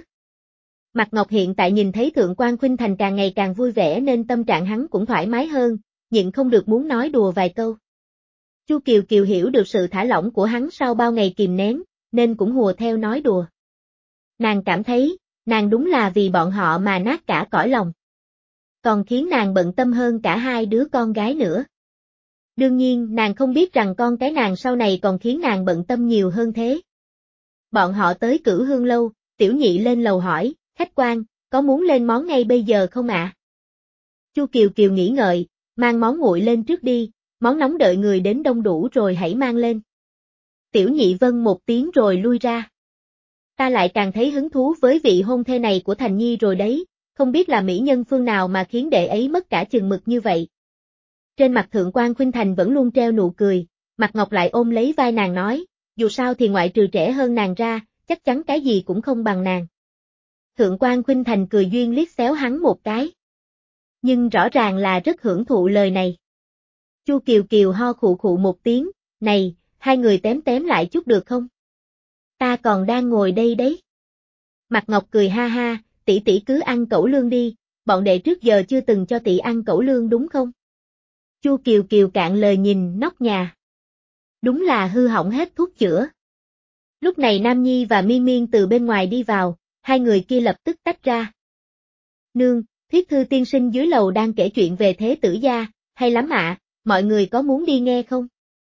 Mặt Ngọc hiện tại nhìn thấy Thượng quan Khuynh Thành càng ngày càng vui vẻ nên tâm trạng hắn cũng thoải mái hơn, nhịn không được muốn nói đùa vài câu. Chu Kiều Kiều hiểu được sự thả lỏng của hắn sau bao ngày kìm nén, nên cũng hùa theo nói đùa. Nàng cảm thấy, nàng đúng là vì bọn họ mà nát cả cõi lòng. Còn khiến nàng bận tâm hơn cả hai đứa con gái nữa. Đương nhiên nàng không biết rằng con cái nàng sau này còn khiến nàng bận tâm nhiều hơn thế. Bọn họ tới Cửu Hương lâu, Tiểu Nhị lên lầu hỏi, khách quan, có muốn lên món ngay bây giờ không ạ? À? Chu Kiều Kiều nghĩ ngợi, mang món nguội lên trước đi, món nóng đợi người đến đông đủ rồi hãy mang lên. Tiểu Nhị vâng một tiếng rồi lui ra. Ta lại càng thấy hứng thú với vị hôn thê này của Thành Nhi rồi đấy, không biết là mỹ nhân phương nào mà khiến đệ ấy mất cả chừng mực như vậy. Trên mặt Thượng quan Khuynh Thành vẫn luôn treo nụ cười, Mặt Ngọc lại ôm lấy vai nàng nói, dù sao thì ngoại trừ trẻ hơn nàng ra, chắc chắn cái gì cũng không bằng nàng. Thượng quan Khuynh Thành cười duyên liếc xéo hắn một cái. Nhưng rõ ràng là rất hưởng thụ lời này. Chu Kiều Kiều ho khụ khụ một tiếng, này, hai người tém tém lại chút được không? Ta còn đang ngồi đây đấy. Mặt Ngọc cười ha ha, tỷ tỷ cứ ăn cẩu lương đi, bọn đệ trước giờ chưa từng cho tỷ ăn cẩu lương đúng không? Chu Kiều Kiều cạn lời nhìn nóc nhà. Đúng là hư hỏng hết thuốc chữa. Lúc này Nam Nhi và Miên Miên từ bên ngoài đi vào, hai người kia lập tức tách ra. Nương, Thiết Thư tiên sinh dưới lầu đang kể chuyện về thế tử gia, hay lắm ạ, mọi người có muốn đi nghe không?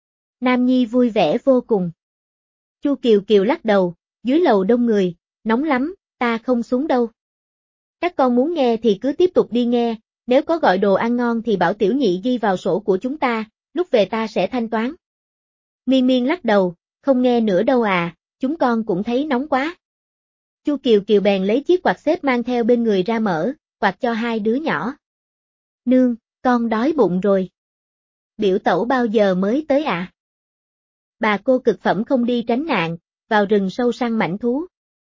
Nam Nhi vui vẻ vô cùng. Chu Kiều Kiều lắc đầu, dưới lầu đông người, nóng lắm, ta không xuống đâu. Các con muốn nghe thì cứ tiếp tục đi nghe, nếu có gọi đồ ăn ngon thì bảo Tiểu Nhị ghi vào sổ của chúng ta, lúc về ta sẽ thanh toán. Miên Miên lắc đầu, không nghe nữa đâu à, chúng con cũng thấy nóng quá. Chu Kiều Kiều bèn lấy chiếc quạt xếp mang theo bên người ra mở, quạt cho hai đứa nhỏ. Nương, con đói bụng rồi. Biểu tẩu bao giờ mới tới ạ? À? Bà cô cực phẩm không đi tránh nạn, vào rừng sâu săn mãnh thú.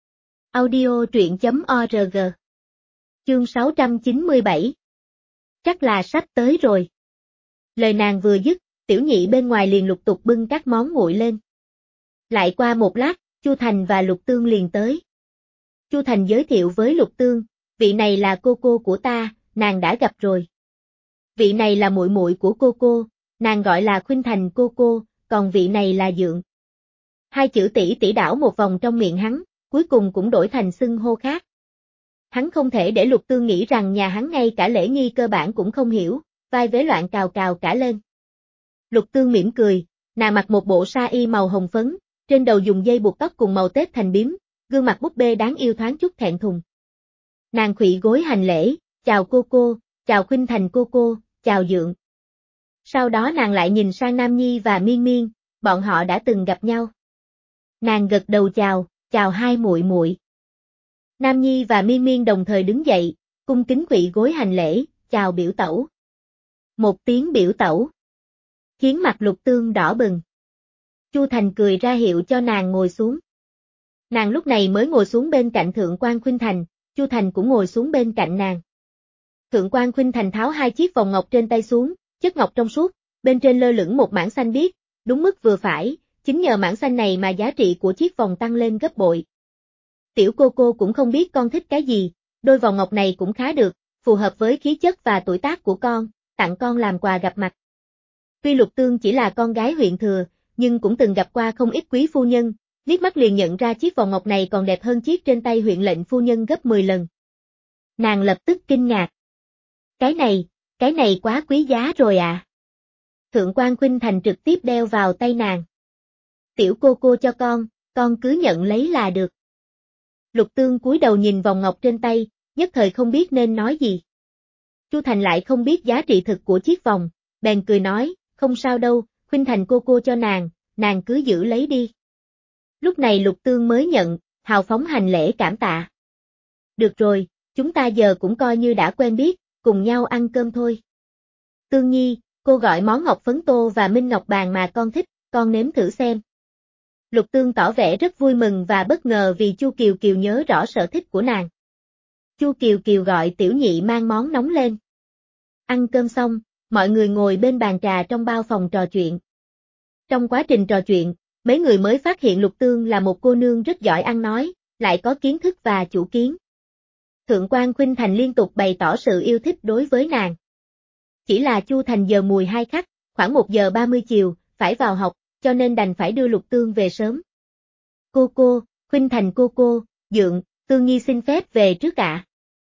Audio truyện chấm org. Chương sáu trăm chín mươi bảy. Chắc là sắp tới rồi. Lời nàng vừa dứt, Tiểu Nhị bên ngoài liền lục tục bưng các món nguội lên. Lại qua một lát, Chu Thành và Lục Tương liền tới. Chu Thành giới thiệu với Lục Tương, vị này là cô cô của ta, nàng đã gặp rồi. Vị này là muội muội của cô cô, nàng gọi là Khuynh Thành cô cô, còn vị này là Dượng. Hai chữ tỷ tỷ đảo một vòng trong miệng hắn, cuối cùng cũng đổi thành xưng hô khác. Hắn không thể để Lục Tương nghĩ rằng nhà hắn ngay cả lễ nghi cơ bản cũng không hiểu, vai vế loạn cào cào cả lên. Lục Tương mỉm cười, nàng mặc một bộ sa y màu hồng phấn, trên đầu dùng dây buộc tóc cùng màu tết thành bím, gương mặt búp bê đáng yêu thoáng chút thẹn thùng. Nàng khuỵu gối hành lễ, chào cô cô, chào Khuynh Thành cô cô, chào Dượng. Sau đó nàng lại nhìn sang Nam Nhi và Miên Miên, bọn họ đã từng gặp nhau. Nàng gật đầu chào, chào hai muội muội. Nam Nhi và Miên Miên đồng thời đứng dậy, cung kính quỳ gối hành lễ, chào biểu tẩu. Một tiếng biểu tẩu, khiến mặt Lục Tương đỏ bừng. Chu Thành cười ra hiệu cho nàng ngồi xuống. Nàng lúc này mới ngồi xuống bên cạnh Thượng quan Khuynh Thành, Chu Thành cũng ngồi xuống bên cạnh nàng. Thượng quan Khuynh Thành tháo hai chiếc vòng ngọc trên tay xuống, chất ngọc trong suốt, bên trên lơ lửng một mảng xanh biếc, đúng mức vừa phải, chính nhờ mảng xanh này mà giá trị của chiếc vòng tăng lên gấp bội. Tiểu cô cô cũng không biết con thích cái gì, đôi vòng ngọc này cũng khá được, phù hợp với khí chất và tuổi tác của con, tặng con làm quà gặp mặt. Tuy Lục Tương chỉ là con gái huyện thừa, nhưng cũng từng gặp qua không ít quý phu nhân, liếc mắt liền nhận ra chiếc vòng ngọc này còn đẹp hơn chiếc trên tay huyện lệnh phu nhân gấp mười lần. Nàng lập tức kinh ngạc. Cái này, cái này quá quý giá rồi à. Thượng quan Khuynh Thành trực tiếp đeo vào tay nàng. Tiểu cô cô cho con, con cứ nhận lấy là được. Lục Tương cúi đầu nhìn vòng ngọc trên tay, nhất thời không biết nên nói gì. Chu Thành lại không biết giá trị thực của chiếc vòng, bèn cười nói, không sao đâu, Khuynh Thành cô cô cho nàng, nàng cứ giữ lấy đi. Lúc này Lục Tương mới nhận, hào phóng hành lễ cảm tạ. Được rồi, chúng ta giờ cũng coi như đã quen biết, cùng nhau ăn cơm thôi. Tương Nhi, cô gọi món ngọc phấn tô và minh ngọc bàn mà con thích, con nếm thử xem. Lục Tương tỏ vẻ rất vui mừng và bất ngờ vì Chu Kiều Kiều nhớ rõ sở thích của nàng. Chu Kiều Kiều gọi Tiểu Nhị mang món nóng lên. Ăn cơm xong, mọi người ngồi bên bàn trà trong bao phòng trò chuyện. Trong quá trình trò chuyện, mấy người mới phát hiện Lục Tương là một cô nương rất giỏi ăn nói, lại có kiến thức và chủ kiến. Thượng quan Khuynh Thành liên tục bày tỏ sự yêu thích đối với nàng. Chỉ là Chu Thành giờ mùi hai khắc, khoảng một giờ ba mươi chiều, phải vào học, cho nên đành phải đưa Lục Tương về sớm. Cô cô, Khuynh Thành cô cô, Dượng, Tương Nhi xin phép về trước ạ.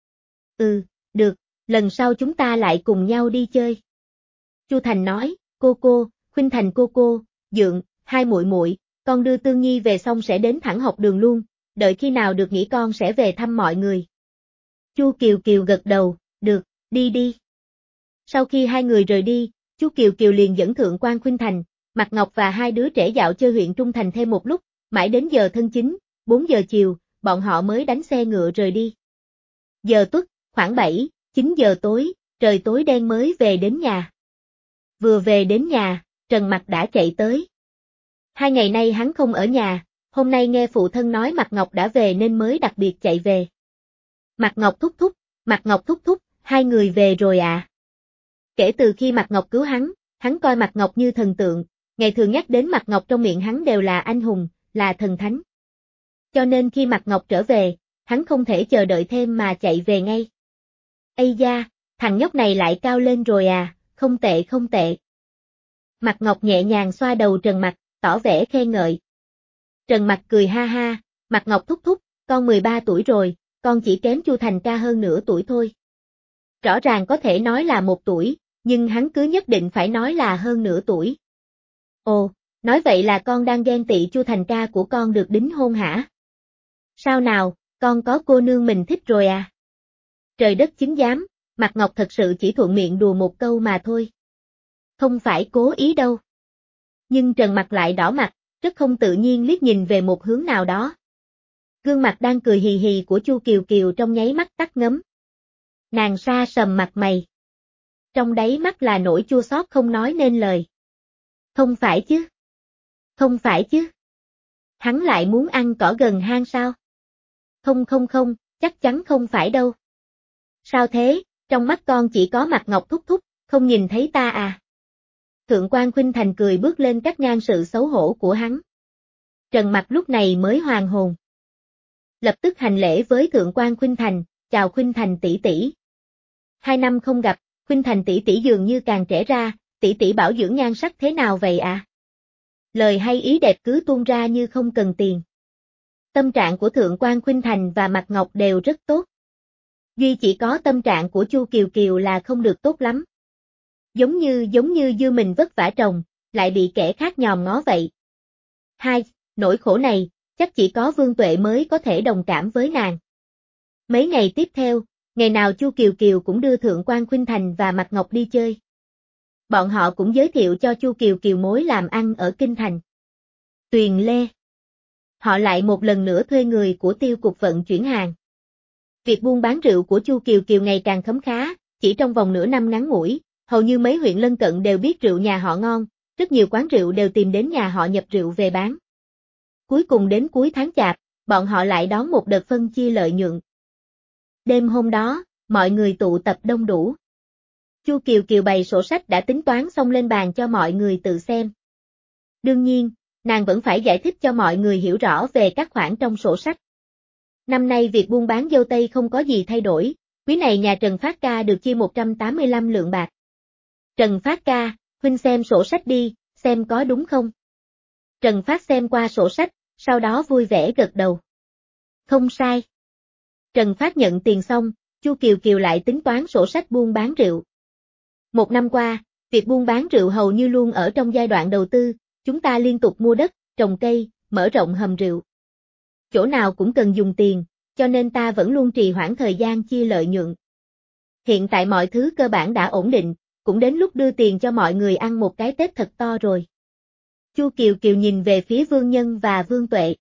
Ừ, được, lần sau chúng ta lại cùng nhau đi chơi. Chu Thành nói, cô cô, Khuynh Thành cô cô, Dượng, hai muội muội, con đưa Tương Nhi về xong sẽ đến thẳng học đường luôn, đợi khi nào được nghỉ con sẽ về thăm mọi người. Chu Kiều Kiều gật đầu, được, đi đi. Sau khi hai người rời đi, Chu Kiều Kiều liền dẫn Thượng quan Khuynh Thành, Mạc Ngọc và hai đứa trẻ dạo chơi huyện Trung Thành thêm một lúc, mãi đến giờ thân chính, bốn giờ chiều, bọn họ mới đánh xe ngựa rời đi. Giờ tuất, khoảng bảy, chín giờ tối, trời tối đen mới về đến nhà. Vừa về đến nhà, Trần Mặc đã chạy tới. Hai ngày nay hắn không ở nhà, hôm nay nghe phụ thân nói Mạc Ngọc đã về nên mới đặc biệt chạy về. Mạc Ngọc thúc thúc, Mạc Ngọc thúc thúc, hai người về rồi à? Kể từ khi Mạc Ngọc cứu hắn, hắn coi Mạc Ngọc như thần tượng, ngày thường nhắc đến Mạc Ngọc trong miệng hắn đều là anh hùng, là thần thánh. Cho nên khi Mạc Ngọc trở về, hắn không thể chờ đợi thêm mà chạy về ngay. Ây da, thằng nhóc này lại cao lên rồi à, không tệ không tệ. Mạc Ngọc nhẹ nhàng xoa đầu Trần Mặc, tỏ vẻ khen ngợi. Trần Mặc cười ha ha, Mạc Ngọc thúc thúc, con mười ba tuổi rồi, con chỉ kém Chu Thành ca hơn nửa tuổi thôi. Rõ ràng có thể nói là một tuổi, nhưng hắn cứ nhất định phải nói là hơn nửa tuổi. Ồ, nói vậy là con đang ghen tị Chu Thành ca của con được đính hôn hả? Sao nào, con có cô nương mình thích rồi à? Trời đất chứng giám, Mạc Ngọc thật sự chỉ thuận miệng đùa một câu mà thôi. Không phải cố ý đâu. Nhưng Trần Mặc lại đỏ mặt, rất không tự nhiên liếc nhìn về một hướng nào đó. Gương mặt đang cười hì hì của Chu Kiều Kiều trong nháy mắt tắt ngấm. Nàng sa sầm mặt mày. Trong đáy mắt là nỗi chua xót không nói nên lời. Không phải chứ? Không phải chứ? Hắn lại muốn ăn cỏ gần hang sao? Không không không, chắc chắn không phải đâu. Sao thế, trong mắt con chỉ có Mạc Ngọc thúc thúc, không nhìn thấy ta à? Thượng quan Khuynh Thành cười bước lên cắt ngang sự xấu hổ của hắn. Trần Mặc lúc này mới hoàn hồn. Lập tức hành lễ với Thượng quan Khuynh Thành, chào Khuynh Thành tỷ tỷ. Hai năm không gặp, Khuynh Thành tỷ tỷ dường như càng trẻ ra, tỷ tỷ bảo dưỡng nhan sắc thế nào vậy à? Lời hay ý đẹp cứ tuôn ra như không cần tiền. Tâm trạng của Thượng quan Khuynh Thành và Mạc Ngọc đều rất tốt. Duy chỉ có tâm trạng của Chu Kiều Kiều là không được tốt lắm. Giống như giống như dưa mình vất vả trồng, lại bị kẻ khác nhòm ngó vậy. Hai, nỗi khổ này, chắc chỉ có Vương Tuệ mới có thể đồng cảm với nàng. Mấy ngày tiếp theo, ngày nào Chu Kiều Kiều cũng đưa Thượng quan Khuynh Thành và Mạc Ngọc đi chơi. Bọn họ cũng giới thiệu cho Chu Kiều Kiều mối làm ăn ở Kinh Thành. Tuyền Lê. Họ lại một lần nữa thuê người của Tiêu cục vận chuyển hàng. Việc buôn bán rượu của Chu Kiều Kiều ngày càng khấm khá, chỉ trong vòng nửa năm ngắn ngủi, hầu như mấy huyện lân cận đều biết rượu nhà họ ngon, rất nhiều quán rượu đều tìm đến nhà họ nhập rượu về bán. Cuối cùng đến cuối tháng Chạp, bọn họ lại đón một đợt phân chia lợi nhuận. Đêm hôm đó, mọi người tụ tập đông đủ. Chu Kiều Kiều bày sổ sách đã tính toán xong lên bàn cho mọi người tự xem. Đương nhiên, nàng vẫn phải giải thích cho mọi người hiểu rõ về các khoản trong sổ sách. Năm nay việc buôn bán dâu tây không có gì thay đổi, quý này nhà Trần Phát Ca được chia một trăm tám mươi lăm lượng bạc. Trần Phát Ca, huynh xem sổ sách đi, xem có đúng không? Trần Phát xem qua sổ sách, sau đó vui vẻ gật đầu. Không sai. Trần Phát nhận tiền xong, Chu Kiều Kiều lại tính toán sổ sách buôn bán rượu. Một năm qua, việc buôn bán rượu hầu như luôn ở trong giai đoạn đầu tư, chúng ta liên tục mua đất, trồng cây, mở rộng hầm rượu. Chỗ nào cũng cần dùng tiền, cho nên ta vẫn luôn trì hoãn thời gian chia lợi nhuận. Hiện tại mọi thứ cơ bản đã ổn định, cũng đến lúc đưa tiền cho mọi người ăn một cái Tết thật to rồi. Chu Kiều Kiều nhìn về phía Vương Nhân và Vương Tuệ.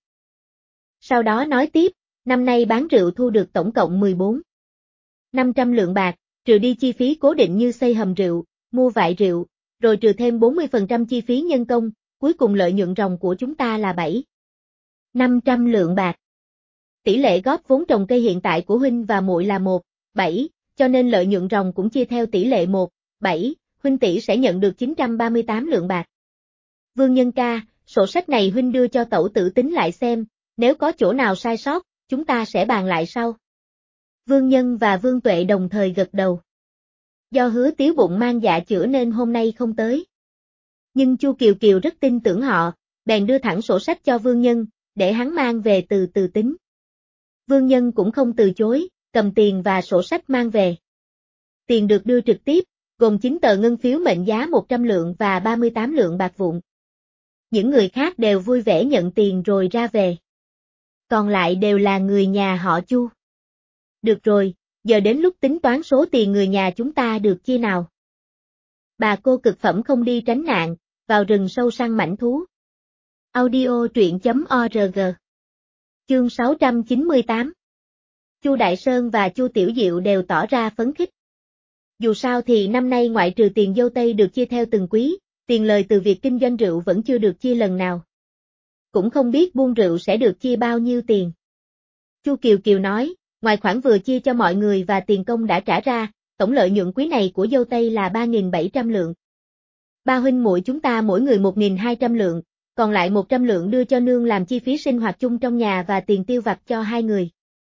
Sau đó nói tiếp, năm nay bán rượu thu được tổng cộng mười bốn nghìn năm trăm lượng bạc, trừ đi chi phí cố định như xây hầm rượu, mua vại rượu, rồi trừ thêm bốn mươi phần trăm chi phí nhân công, cuối cùng lợi nhuận ròng của chúng ta là bảy nghìn năm trăm lượng bạc. Tỷ lệ góp vốn trồng cây hiện tại của huynh và muội là một bảy, cho nên lợi nhuận ròng cũng chia theo tỷ lệ một bảy, huynh tỷ sẽ nhận được chín trăm ba mươi tám lượng bạc. Vương Nhân ca, sổ sách này huynh đưa cho tẩu tử tính lại xem, nếu có chỗ nào sai sót, chúng ta sẽ bàn lại sau. Vương Nhân và Vương Tuệ đồng thời gật đầu. Do Hứa Tiếu bụng mang dạ chữa nên hôm nay không tới. Nhưng Chu Kiều Kiều rất tin tưởng họ, bèn đưa thẳng sổ sách cho Vương Nhân, để hắn mang về từ từ tính. Vương Nhân cũng không từ chối, cầm tiền và sổ sách mang về. Tiền được đưa trực tiếp, gồm chín tờ ngân phiếu mệnh giá một trăm lượng và ba mươi tám lượng bạc vụn. Những người khác đều vui vẻ nhận tiền rồi ra về. Còn lại đều là người nhà họ Chu. Được rồi, giờ đến lúc tính toán số tiền người nhà chúng ta được chia nào. Bà cô cực phẩm không đi tránh nạn, vào rừng sâu săn mãnh thú. Audio truyện chấm org. Chương sáu trăm chín mươi tám. Chu Đại Sơn và Chu Tiểu Diệu đều tỏ ra phấn khích. Dù sao thì năm nay ngoại trừ tiền dâu tây được chia theo từng quý, tiền lời từ việc kinh doanh rượu vẫn chưa được chia lần nào. Cũng không biết buôn rượu sẽ được chia bao nhiêu tiền. Chu Kiều Kiều nói, ngoài khoản vừa chia cho mọi người và tiền công đã trả ra, tổng lợi nhuận quý này của dâu tây là ba nghìn bảy trăm lượng. Ba huynh muội chúng ta mỗi người một nghìn hai trăm lượng, còn lại một trăm lượng đưa cho nương làm chi phí sinh hoạt chung trong nhà và tiền tiêu vặt cho hai người.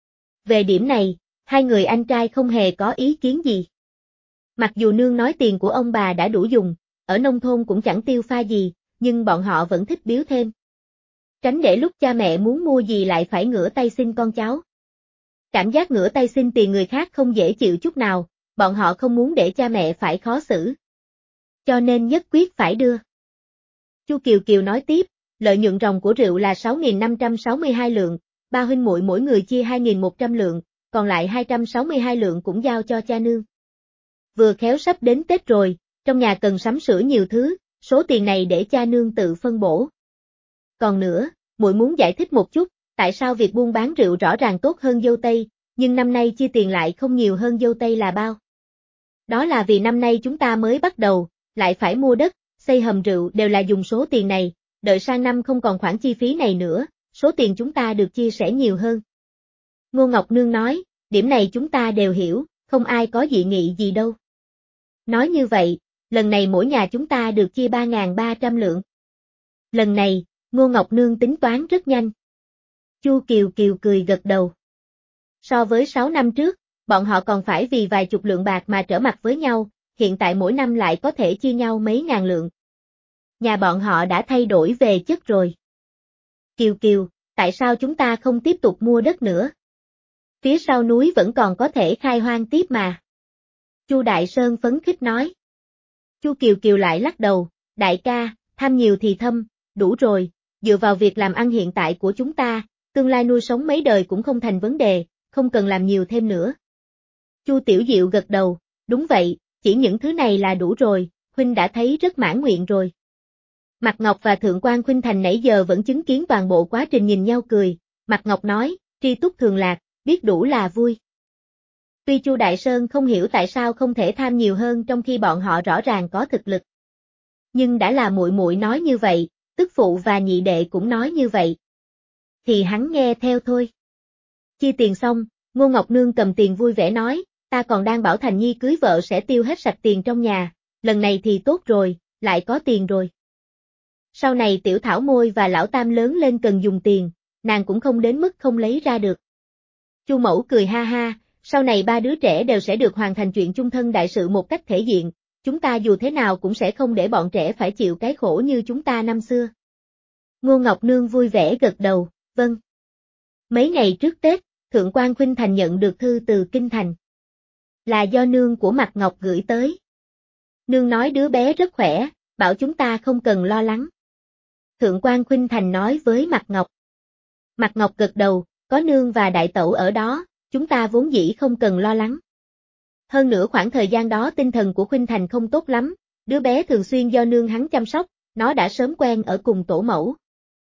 Về điểm này, hai người anh trai không hề có ý kiến gì. Mặc dù nương nói tiền của ông bà đã đủ dùng, ở nông thôn cũng chẳng tiêu pha gì, nhưng bọn họ vẫn thích biếu thêm. Tránh để lúc cha mẹ muốn mua gì lại phải ngửa tay xin con cháu. Cảm giác ngửa tay xin tiền người khác không dễ chịu chút nào, bọn họ không muốn để cha mẹ phải khó xử. Cho nên nhất quyết phải đưa. Chu Kiều Kiều nói tiếp, lợi nhuận ròng của rượu là sáu nghìn năm trăm sáu mươi hai lượng, ba huynh muội mỗi người chia hai nghìn một trăm lượng, còn lại hai trăm sáu mươi hai lượng cũng giao cho cha nương. Vừa khéo sắp đến Tết rồi, trong nhà cần sắm sửa nhiều thứ, số tiền này để cha nương tự phân bổ. Còn nữa, muội muốn giải thích một chút, tại sao việc buôn bán rượu rõ ràng tốt hơn dâu tây, nhưng năm nay chia tiền lại không nhiều hơn dâu tây là bao? Đó là vì năm nay chúng ta mới bắt đầu, lại phải mua đất, xây hầm rượu đều là dùng số tiền này, đợi sang năm không còn khoản chi phí này nữa, số tiền chúng ta được chia sẻ nhiều hơn. Ngô Ngọc Nương nói, điểm này chúng ta đều hiểu, không ai có dị nghị gì đâu. Nói như vậy, lần này mỗi nhà chúng ta được chia ba nghìn ba trăm lượng. Lần này, Ngô Ngọc Nương tính toán rất nhanh. Chu Kiều Kiều cười gật đầu. So với sáu năm trước, bọn họ còn phải vì vài chục lượng bạc mà trở mặt với nhau, hiện tại mỗi năm lại có thể chia nhau mấy ngàn lượng. Nhà bọn họ đã thay đổi về chất rồi. Kiều Kiều, tại sao chúng ta không tiếp tục mua đất nữa? Phía sau núi vẫn còn có thể khai hoang tiếp mà. Chu Đại Sơn phấn khích nói. Chu Kiều Kiều lại lắc đầu, đại ca, tham nhiều thì thâm, đủ rồi, dựa vào việc làm ăn hiện tại của chúng ta, tương lai nuôi sống mấy đời cũng không thành vấn đề, không cần làm nhiều thêm nữa. Chu Tiểu Diệu gật đầu, đúng vậy, chỉ những thứ này là đủ rồi, huynh đã thấy rất mãn nguyện rồi. Mạc Ngọc và Thượng quan Khuynh Thành nãy giờ vẫn chứng kiến toàn bộ quá trình nhìn nhau cười, Mạc Ngọc nói, tri túc thường lạc, biết đủ là vui. Tuy Chu Đại Sơn không hiểu tại sao không thể tham nhiều hơn trong khi bọn họ rõ ràng có thực lực. Nhưng đã là muội muội nói như vậy, tức phụ và nhị đệ cũng nói như vậy. Thì hắn nghe theo thôi. Chi tiền xong, Ngô Ngọc Nương cầm tiền vui vẻ nói, ta còn đang bảo Thành Nhi cưới vợ sẽ tiêu hết sạch tiền trong nhà, lần này thì tốt rồi, lại có tiền rồi. Sau này Tiểu Thảo Môi và Lão Tam lớn lên cần dùng tiền, nàng cũng không đến mức không lấy ra được. Chu Mẫu cười ha ha, sau này ba đứa trẻ đều sẽ được hoàn thành chuyện chung thân đại sự một cách thể diện, chúng ta dù thế nào cũng sẽ không để bọn trẻ phải chịu cái khổ như chúng ta năm xưa. Ngô Ngọc Nương vui vẻ gật đầu, vâng. Mấy ngày trước Tết, Thượng quan Khuynh Thành nhận được thư từ Kinh Thành. Là do nương của Mạc Ngọc gửi tới. Nương nói đứa bé rất khỏe, bảo chúng ta không cần lo lắng. Thượng quan Khuynh Thành nói với Mạc Ngọc. Mạc Ngọc gật đầu, có nương và đại tẩu ở đó, chúng ta vốn dĩ không cần lo lắng. Hơn nữa khoảng thời gian đó tinh thần của Khuynh Thành không tốt lắm, đứa bé thường xuyên do nương hắn chăm sóc, nó đã sớm quen ở cùng tổ mẫu.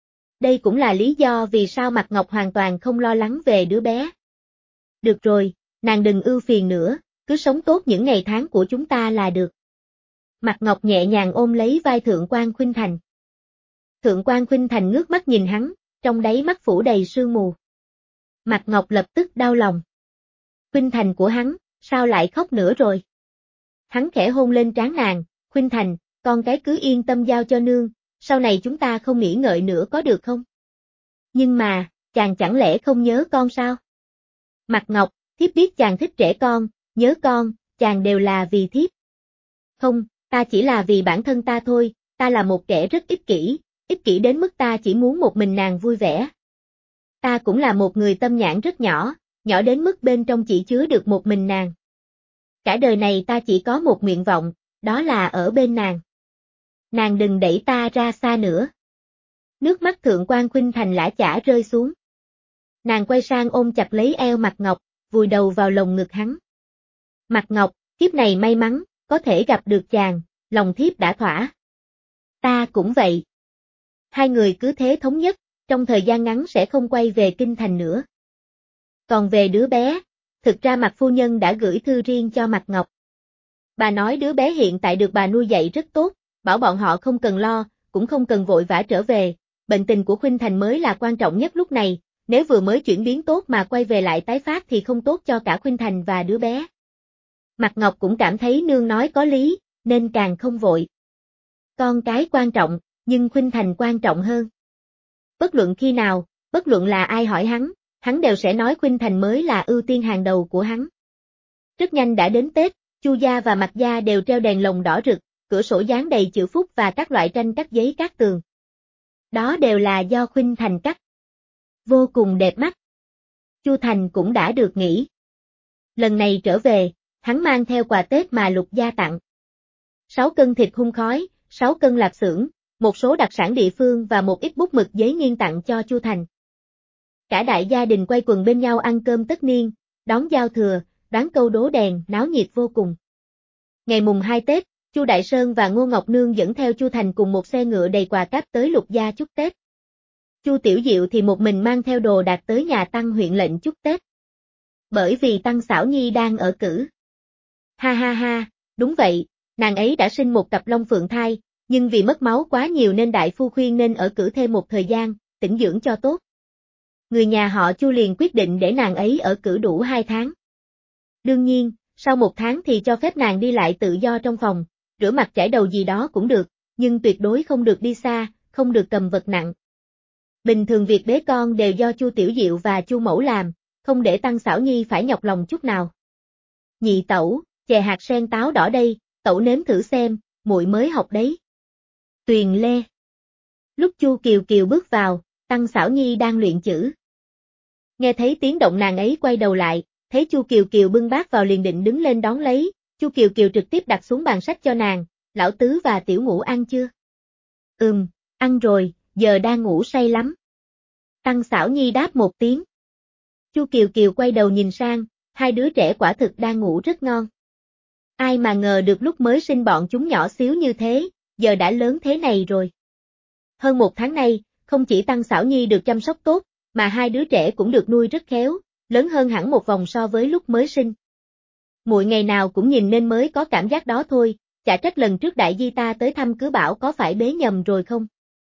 Đây cũng là lý do vì sao Mạc Ngọc hoàn toàn không lo lắng về đứa bé. Được rồi, nàng đừng ưu phiền nữa, cứ sống tốt những ngày tháng của chúng ta là được. Mạc Ngọc nhẹ nhàng ôm lấy vai Thượng quan Khuynh Thành. Thượng quan Khuynh Thành ngước mắt nhìn hắn, trong đáy mắt phủ đầy sương mù. Mạc Ngọc lập tức đau lòng. Khuynh Thành của hắn, sao lại khóc nữa rồi? Hắn khẽ hôn lên trán nàng, Khuynh Thành, con cái cứ yên tâm giao cho nương, sau này chúng ta không nghĩ ngợi nữa có được không? Nhưng mà, chàng chẳng lẽ không nhớ con sao? Mạc Ngọc, thiếp biết chàng thích trẻ con, nhớ con, chàng đều là vì thiếp. Không, ta chỉ là vì bản thân ta thôi, ta là một kẻ rất ích kỷ, ích kỷ đến mức ta chỉ muốn một mình nàng vui vẻ. Ta cũng là một người tâm nhãn rất nhỏ, nhỏ đến mức bên trong chỉ chứa được một mình nàng. Cả đời này ta chỉ có một nguyện vọng, đó là ở bên nàng. Nàng đừng đẩy ta ra xa nữa. Nước mắt Thượng quan Khuynh Thành lã chả rơi xuống. Nàng quay sang ôm chặt lấy eo Mạc Ngọc, vùi đầu vào lồng ngực hắn. Mạc Ngọc, kiếp này may mắn, có thể gặp được chàng, lòng thiếp đã thỏa. Ta cũng vậy. Hai người cứ thế thống nhất, trong thời gian ngắn sẽ không quay về Kinh Thành nữa. Còn về đứa bé, thực ra Mạc phu nhân đã gửi thư riêng cho Mạc Ngọc. Bà nói đứa bé hiện tại được bà nuôi dạy rất tốt, bảo bọn họ không cần lo, cũng không cần vội vã trở về, bệnh tình của Khuynh Thành mới là quan trọng nhất lúc này, nếu vừa mới chuyển biến tốt mà quay về lại tái phát thì không tốt cho cả Khuynh Thành và đứa bé. Mạc Ngọc cũng cảm thấy nương nói có lý, nên càng không vội. Con cái quan trọng, nhưng Khuynh Thành quan trọng hơn. Bất luận khi nào, bất luận là ai hỏi hắn, hắn đều sẽ nói Khuynh Thành mới là ưu tiên hàng đầu của hắn. Rất nhanh đã đến Tết, Chu gia và Mạc gia đều treo đèn lồng đỏ rực, cửa sổ dán đầy chữ phúc và các loại tranh cắt giấy cát tường. Đó đều là do Khuynh Thành cắt. Vô cùng đẹp mắt. Chu Thành cũng đã được nghỉ. Lần này trở về, hắn mang theo quà Tết mà Lục gia tặng. sáu cân thịt hun khói, sáu cân lạp xưởng, một số đặc sản địa phương và một ít bút mực giấy nghiên tặng cho Chu Thành. Cả đại gia đình quay quần bên nhau ăn cơm tất niên, đón giao thừa, đoán câu đố đèn, náo nhiệt vô cùng. Ngày mùng hai Tết, Chu Đại Sơn và Ngô Ngọc Nương dẫn theo Chu Thành cùng một xe ngựa đầy quà cáp tới Lục gia chúc Tết. Chu Tiểu Diệu thì một mình mang theo đồ đạc tới nhà Tăng huyện lệnh chúc Tết. Bởi vì Tăng Xảo Nhi đang ở cữ. Ha ha ha, đúng vậy, nàng ấy đã sinh một cặp long phượng thai, nhưng vì mất máu quá nhiều nên đại phu khuyên nên ở cữ thêm một thời gian, tĩnh dưỡng cho tốt. Người nhà họ Chu liền quyết định để nàng ấy ở cữ đủ hai tháng. Đương nhiên, sau một tháng thì cho phép nàng đi lại tự do trong phòng, rửa mặt chải đầu gì đó cũng được, nhưng tuyệt đối không được đi xa, không được cầm vật nặng. Bình thường việc bế con đều do Chu Tiểu Diệu và Chu Mẫu làm, không để Tăng Xảo Nhi phải nhọc lòng chút nào. Nhị tẩu, chè hạt sen táo đỏ đây, tẩu nếm thử xem, muội mới học đấy. Tuyền Lê. Lúc Chu Kiều Kiều bước vào, Tăng Xảo Nhi đang luyện chữ. Nghe thấy tiếng động nàng ấy quay đầu lại, thấy Chu Kiều Kiều bưng bát vào liền định đứng lên đón lấy, Chu Kiều Kiều trực tiếp đặt xuống bàn sách cho nàng, lão tứ và tiểu ngũ ăn chưa? Ừm, ăn rồi, giờ đang ngủ say lắm. Tăng Xảo Nhi đáp một tiếng. Chu Kiều Kiều quay đầu nhìn sang, hai đứa trẻ quả thực đang ngủ rất ngon. Ai mà ngờ được lúc mới sinh bọn chúng nhỏ xíu như thế, giờ đã lớn thế này rồi. Hơn một tháng nay, không chỉ Tăng Xảo Nhi được chăm sóc tốt, mà hai đứa trẻ cũng được nuôi rất khéo, lớn hơn hẳn một vòng so với lúc mới sinh. Muội ngày nào cũng nhìn nên mới có cảm giác đó thôi, chả trách lần trước đại di ta tới thăm cứ bảo có phải bế nhầm rồi không.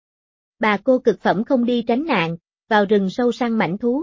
Bà cô cực phẩm không đi tránh nạn, vào rừng sâu săn mãnh thú.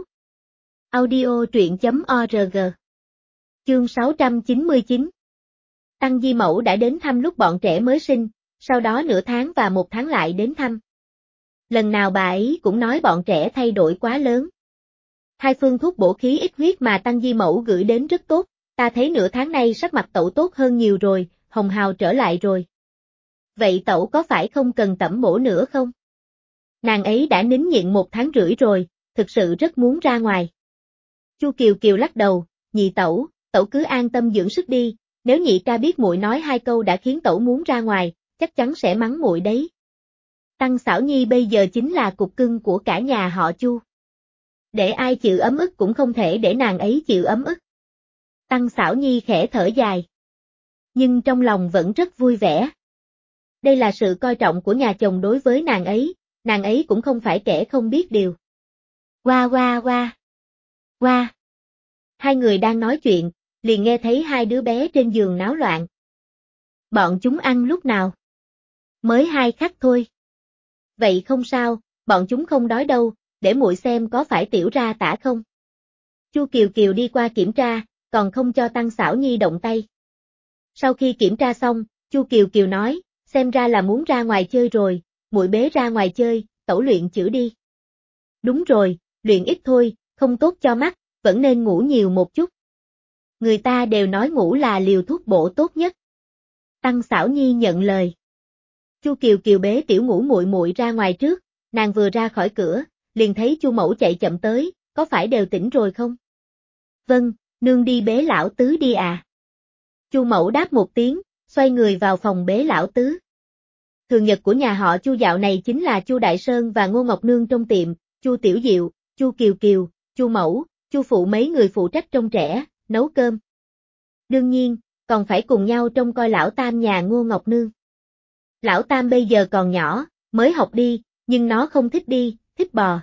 Audio truyện chấm org. Chương sáu trăm chín mươi chín. Tăng Di Mẫu đã đến thăm lúc bọn trẻ mới sinh, sau đó nửa tháng và một tháng lại đến thăm. Lần nào bà ấy cũng nói bọn trẻ thay đổi quá lớn. Hai phương thuốc bổ khí ít huyết mà Tăng Di Mẫu gửi đến rất tốt, ta thấy nửa tháng nay sắc mặt tẩu tốt hơn nhiều rồi, hồng hào trở lại rồi. Vậy tẩu có phải không cần tẩm bổ nữa không? Nàng ấy đã nín nhịn một tháng rưỡi rồi, thực sự rất muốn ra ngoài. Chu Kiều Kiều lắc đầu, nhị tẩu, tẩu cứ an tâm dưỡng sức đi, nếu nhị ca biết muội nói hai câu đã khiến tẩu muốn ra ngoài, chắc chắn sẽ mắng muội đấy. Tăng Xảo Nhi bây giờ chính là cục cưng của cả nhà họ Chu. Để ai chịu ấm ức cũng không thể để nàng ấy chịu ấm ức. Tăng Xảo Nhi khẽ thở dài. Nhưng trong lòng vẫn rất vui vẻ. Đây là sự coi trọng của nhà chồng đối với nàng ấy, nàng ấy cũng không phải kẻ không biết điều. Qua qua qua. Qua. Hai người đang nói chuyện, liền nghe thấy hai đứa bé trên giường náo loạn. Bọn chúng ăn lúc nào? Mới hai khắc thôi. Vậy không sao, bọn chúng không đói đâu, để muội xem có phải tiểu ra tả không. Chu Kiều Kiều đi qua kiểm tra, còn không cho Tăng Xảo Nhi động tay. Sau khi kiểm tra xong, Chu Kiều Kiều nói, xem ra là muốn ra ngoài chơi rồi, muội bế ra ngoài chơi, tẩu luyện chữ đi. Đúng rồi, luyện ít thôi, không tốt cho mắt, vẫn nên ngủ nhiều một chút. Người ta đều nói ngủ là liều thuốc bổ tốt nhất. Tăng Xảo Nhi nhận lời. Chu Kiều Kiều bế tiểu ngũ muội muội ra ngoài trước, nàng vừa ra khỏi cửa, liền thấy Chu Mẫu chạy chậm tới, có phải đều tỉnh rồi không? Vâng, nương đi bế lão tứ đi à. Chu Mẫu đáp một tiếng, xoay người vào phòng bế lão tứ. Thường nhật của nhà họ Chu dạo này chính là Chu Đại Sơn và Ngô Ngọc Nương trong tiệm, Chu Tiểu Diệu, Chu Kiều Kiều, Chu Mẫu, Chu Phụ mấy người phụ trách trông trẻ, nấu cơm. Đương nhiên, còn phải cùng nhau trông coi lão tam nhà Ngô Ngọc Nương. Lão tam bây giờ còn nhỏ, mới học đi, nhưng nó không thích đi, thích bò.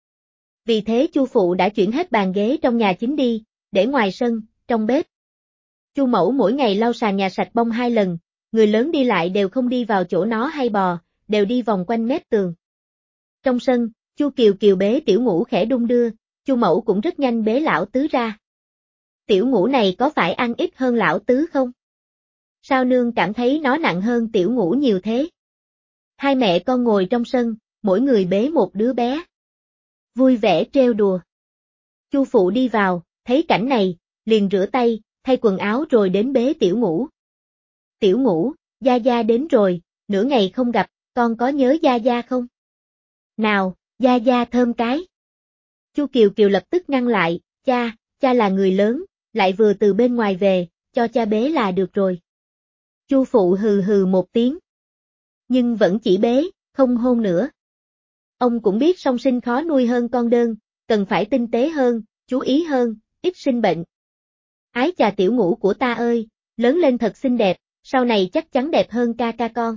Vì thế Chu Phụ đã chuyển hết bàn ghế trong nhà chính đi, để ngoài sân, trong bếp. Chu Mẫu mỗi ngày lau sàn nhà sạch bông hai lần, người lớn đi lại đều không đi vào chỗ nó hay bò, đều đi vòng quanh mép tường. Trong sân, Chu Kiều Kiều bế tiểu ngũ khẽ đung đưa, Chu Mẫu cũng rất nhanh bế lão tứ ra. Tiểu ngũ này có phải ăn ít hơn lão tứ không? Sao nương cảm thấy nó nặng hơn tiểu ngũ nhiều thế? Hai mẹ con ngồi trong sân, mỗi người bế một đứa bé. Vui vẻ trêu đùa. Chu Phụ đi vào, thấy cảnh này, liền rửa tay, thay quần áo rồi đến bế tiểu ngũ. Tiểu ngũ, Gia Gia đến rồi, nửa ngày không gặp, con có nhớ Gia Gia không? Nào, Gia Gia thơm cái. Chu Kiều Kiều lập tức ngăn lại, cha, cha là người lớn, lại vừa từ bên ngoài về, cho cha bế là được rồi. Chu Phụ hừ hừ một tiếng. Nhưng vẫn chỉ bế, không hôn nữa. Ông cũng biết song sinh khó nuôi hơn con đơn, cần phải tinh tế hơn, chú ý hơn, ít sinh bệnh. Ái chà tiểu ngũ của ta ơi, lớn lên thật xinh đẹp, sau này chắc chắn đẹp hơn ca ca con.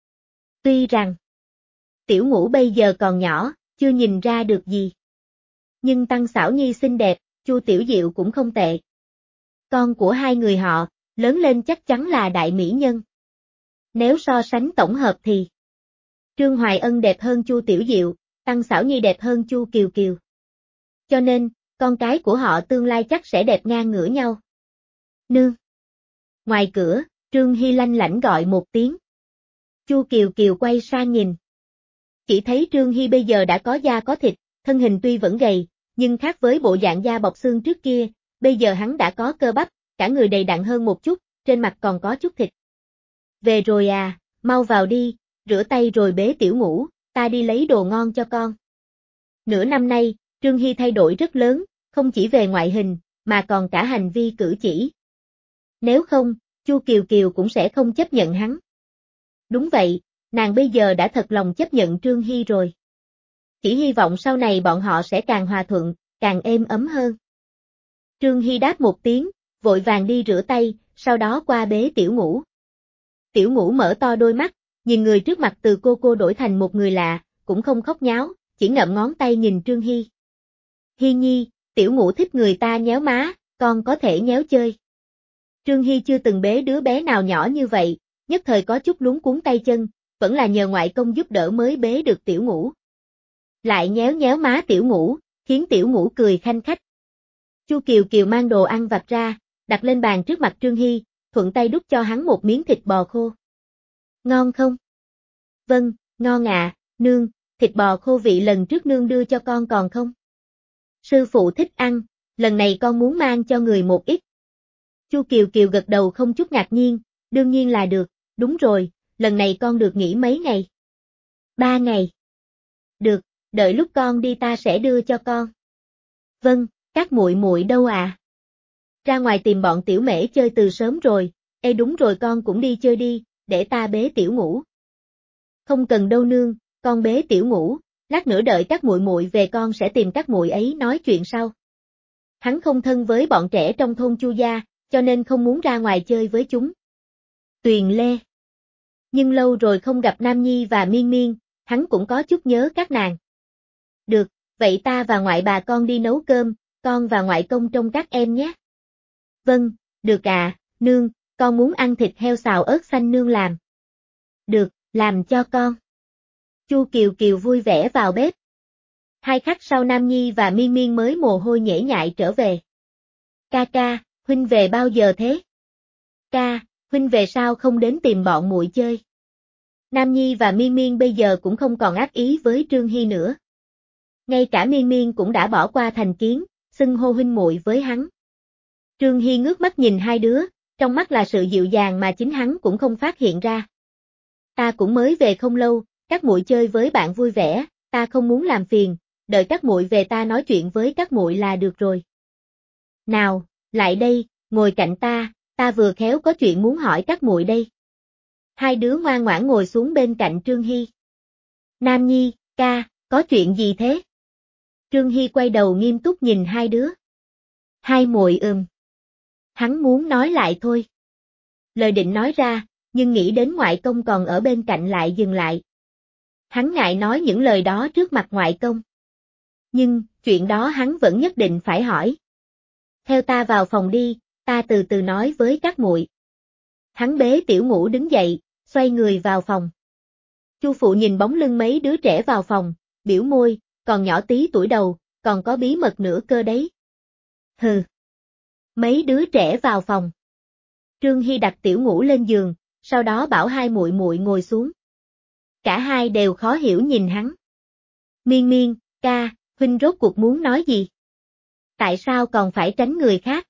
Tuy rằng, tiểu ngũ bây giờ còn nhỏ, chưa nhìn ra được gì. Nhưng Tăng Xảo Nhi xinh đẹp, Chu Tiểu Diệu cũng không tệ. Con của hai người họ, lớn lên chắc chắn là đại mỹ nhân. Nếu so sánh tổng hợp thì Trương Hoài Ân đẹp hơn Chu Tiểu Diệu, Tăng Xảo Nhi đẹp hơn Chu Kiều Kiều. Cho nên, con cái của họ tương lai chắc sẽ đẹp ngang ngửa nhau. Nương. Ngoài cửa, Trương Hy lanh lảnh gọi một tiếng. Chu Kiều Kiều quay sang nhìn. Chỉ thấy Trương Hy bây giờ đã có da có thịt, thân hình tuy vẫn gầy, nhưng khác với bộ dạng da bọc xương trước kia, bây giờ hắn đã có cơ bắp, cả người đầy đặn hơn một chút, trên mặt còn có chút thịt. Về rồi à, mau vào đi, rửa tay rồi bế tiểu ngũ, ta đi lấy đồ ngon cho con. Nửa năm nay, Trương Hy thay đổi rất lớn, không chỉ về ngoại hình, mà còn cả hành vi cử chỉ. Nếu không, Chu Kiều Kiều cũng sẽ không chấp nhận hắn. Đúng vậy, nàng bây giờ đã thật lòng chấp nhận Trương Hy rồi. Chỉ hy vọng sau này bọn họ sẽ càng hòa thuận, càng êm ấm hơn. Trương Hy đáp một tiếng, vội vàng đi rửa tay, sau đó qua bế tiểu ngũ. Tiểu ngũ mở to đôi mắt, nhìn người trước mặt từ cô cô đổi thành một người lạ, cũng không khóc nháo, chỉ ngậm ngón tay nhìn Trương Hy. Hy nhi, tiểu ngũ thích người ta nhéo má, con có thể nhéo chơi. Trương Hy chưa từng bế đứa bé nào nhỏ như vậy, nhất thời có chút luống cuống tay chân, vẫn là nhờ ngoại công giúp đỡ mới bế được Tiểu Ngũ. Lại nhéo nhéo má Tiểu Ngũ, khiến Tiểu Ngũ cười khanh khách. Chu Kiều Kiều mang đồ ăn vặt ra, đặt lên bàn trước mặt Trương Hy, thuận tay đút cho hắn một miếng thịt bò khô. Ngon không? Vâng, ngon ạ, nương, thịt bò khô vị lần trước nương đưa cho con còn không? Sư phụ thích ăn, lần này con muốn mang cho người một ít. Chu Kiều Kiều gật đầu không chút ngạc nhiên, đương nhiên là được, đúng rồi, lần này con được nghỉ mấy ngày? Ba ngày. Được, đợi lúc con đi ta sẽ đưa cho con. Vâng, các muội muội đâu à? Ra ngoài tìm bọn Tiểu Mễ chơi từ sớm rồi, ê đúng rồi con cũng đi chơi đi, để ta bế Tiểu Ngũ. Không cần đâu nương, con bế Tiểu Ngũ, lát nữa đợi các muội muội về con sẽ tìm các muội ấy nói chuyện sau. Hắn không thân với bọn trẻ trong thôn Chu gia, cho nên không muốn ra ngoài chơi với chúng. Tuyền Lê. Nhưng lâu rồi không gặp Nam Nhi và Miên Miên, hắn cũng có chút nhớ các nàng. Được, vậy ta và ngoại bà con đi nấu cơm, con và ngoại công trông các em nhé. Vâng, được à, nương, con muốn ăn thịt heo xào ớt xanh nương làm. Được, làm cho con. Chu Kiều Kiều vui vẻ vào bếp. Hai khắc sau Nam Nhi và Miên Miên mới mồ hôi nhễ nhại trở về. Ca ca, huynh về bao giờ thế? Ca, huynh về sao không đến tìm bọn muội chơi? Nam Nhi và Miên Miên bây giờ cũng không còn ác ý với Trương Hy nữa. Ngay cả Miên Miên cũng đã bỏ qua thành kiến, xưng hô huynh muội với hắn. Trương Hy ngước mắt nhìn hai đứa, trong mắt là sự dịu dàng mà chính hắn cũng không phát hiện ra. Ta cũng mới về không lâu, các muội chơi với bạn vui vẻ, ta không muốn làm phiền, đợi các muội về ta nói chuyện với các muội là được rồi. Nào, lại đây, ngồi cạnh ta, ta vừa khéo có chuyện muốn hỏi các muội đây. Hai đứa ngoan ngoãn ngồi xuống bên cạnh Trương Hy. Nam Nhi, ca, có chuyện gì thế? Trương Hy quay đầu nghiêm túc nhìn hai đứa. Hai muội ừm. Hắn muốn nói lại thôi. Lời định nói ra, nhưng nghĩ đến ngoại công còn ở bên cạnh lại dừng lại. Hắn ngại nói những lời đó trước mặt ngoại công. Nhưng, chuyện đó hắn vẫn nhất định phải hỏi. Theo ta vào phòng đi, ta từ từ nói với các muội. Hắn bế Tiểu Ngũ đứng dậy, xoay người vào phòng. Chu phụ nhìn bóng lưng mấy đứa trẻ vào phòng, biểu môi, còn nhỏ tí tuổi đầu, còn có bí mật nữa cơ đấy. Hừ. Mấy đứa trẻ vào phòng. Trương Hy đặt Tiểu Ngũ lên giường, sau đó bảo hai muội muội ngồi xuống. Cả hai đều khó hiểu nhìn hắn. Miên Miên, ca, huynh rốt cuộc muốn nói gì? Tại sao còn phải tránh người khác?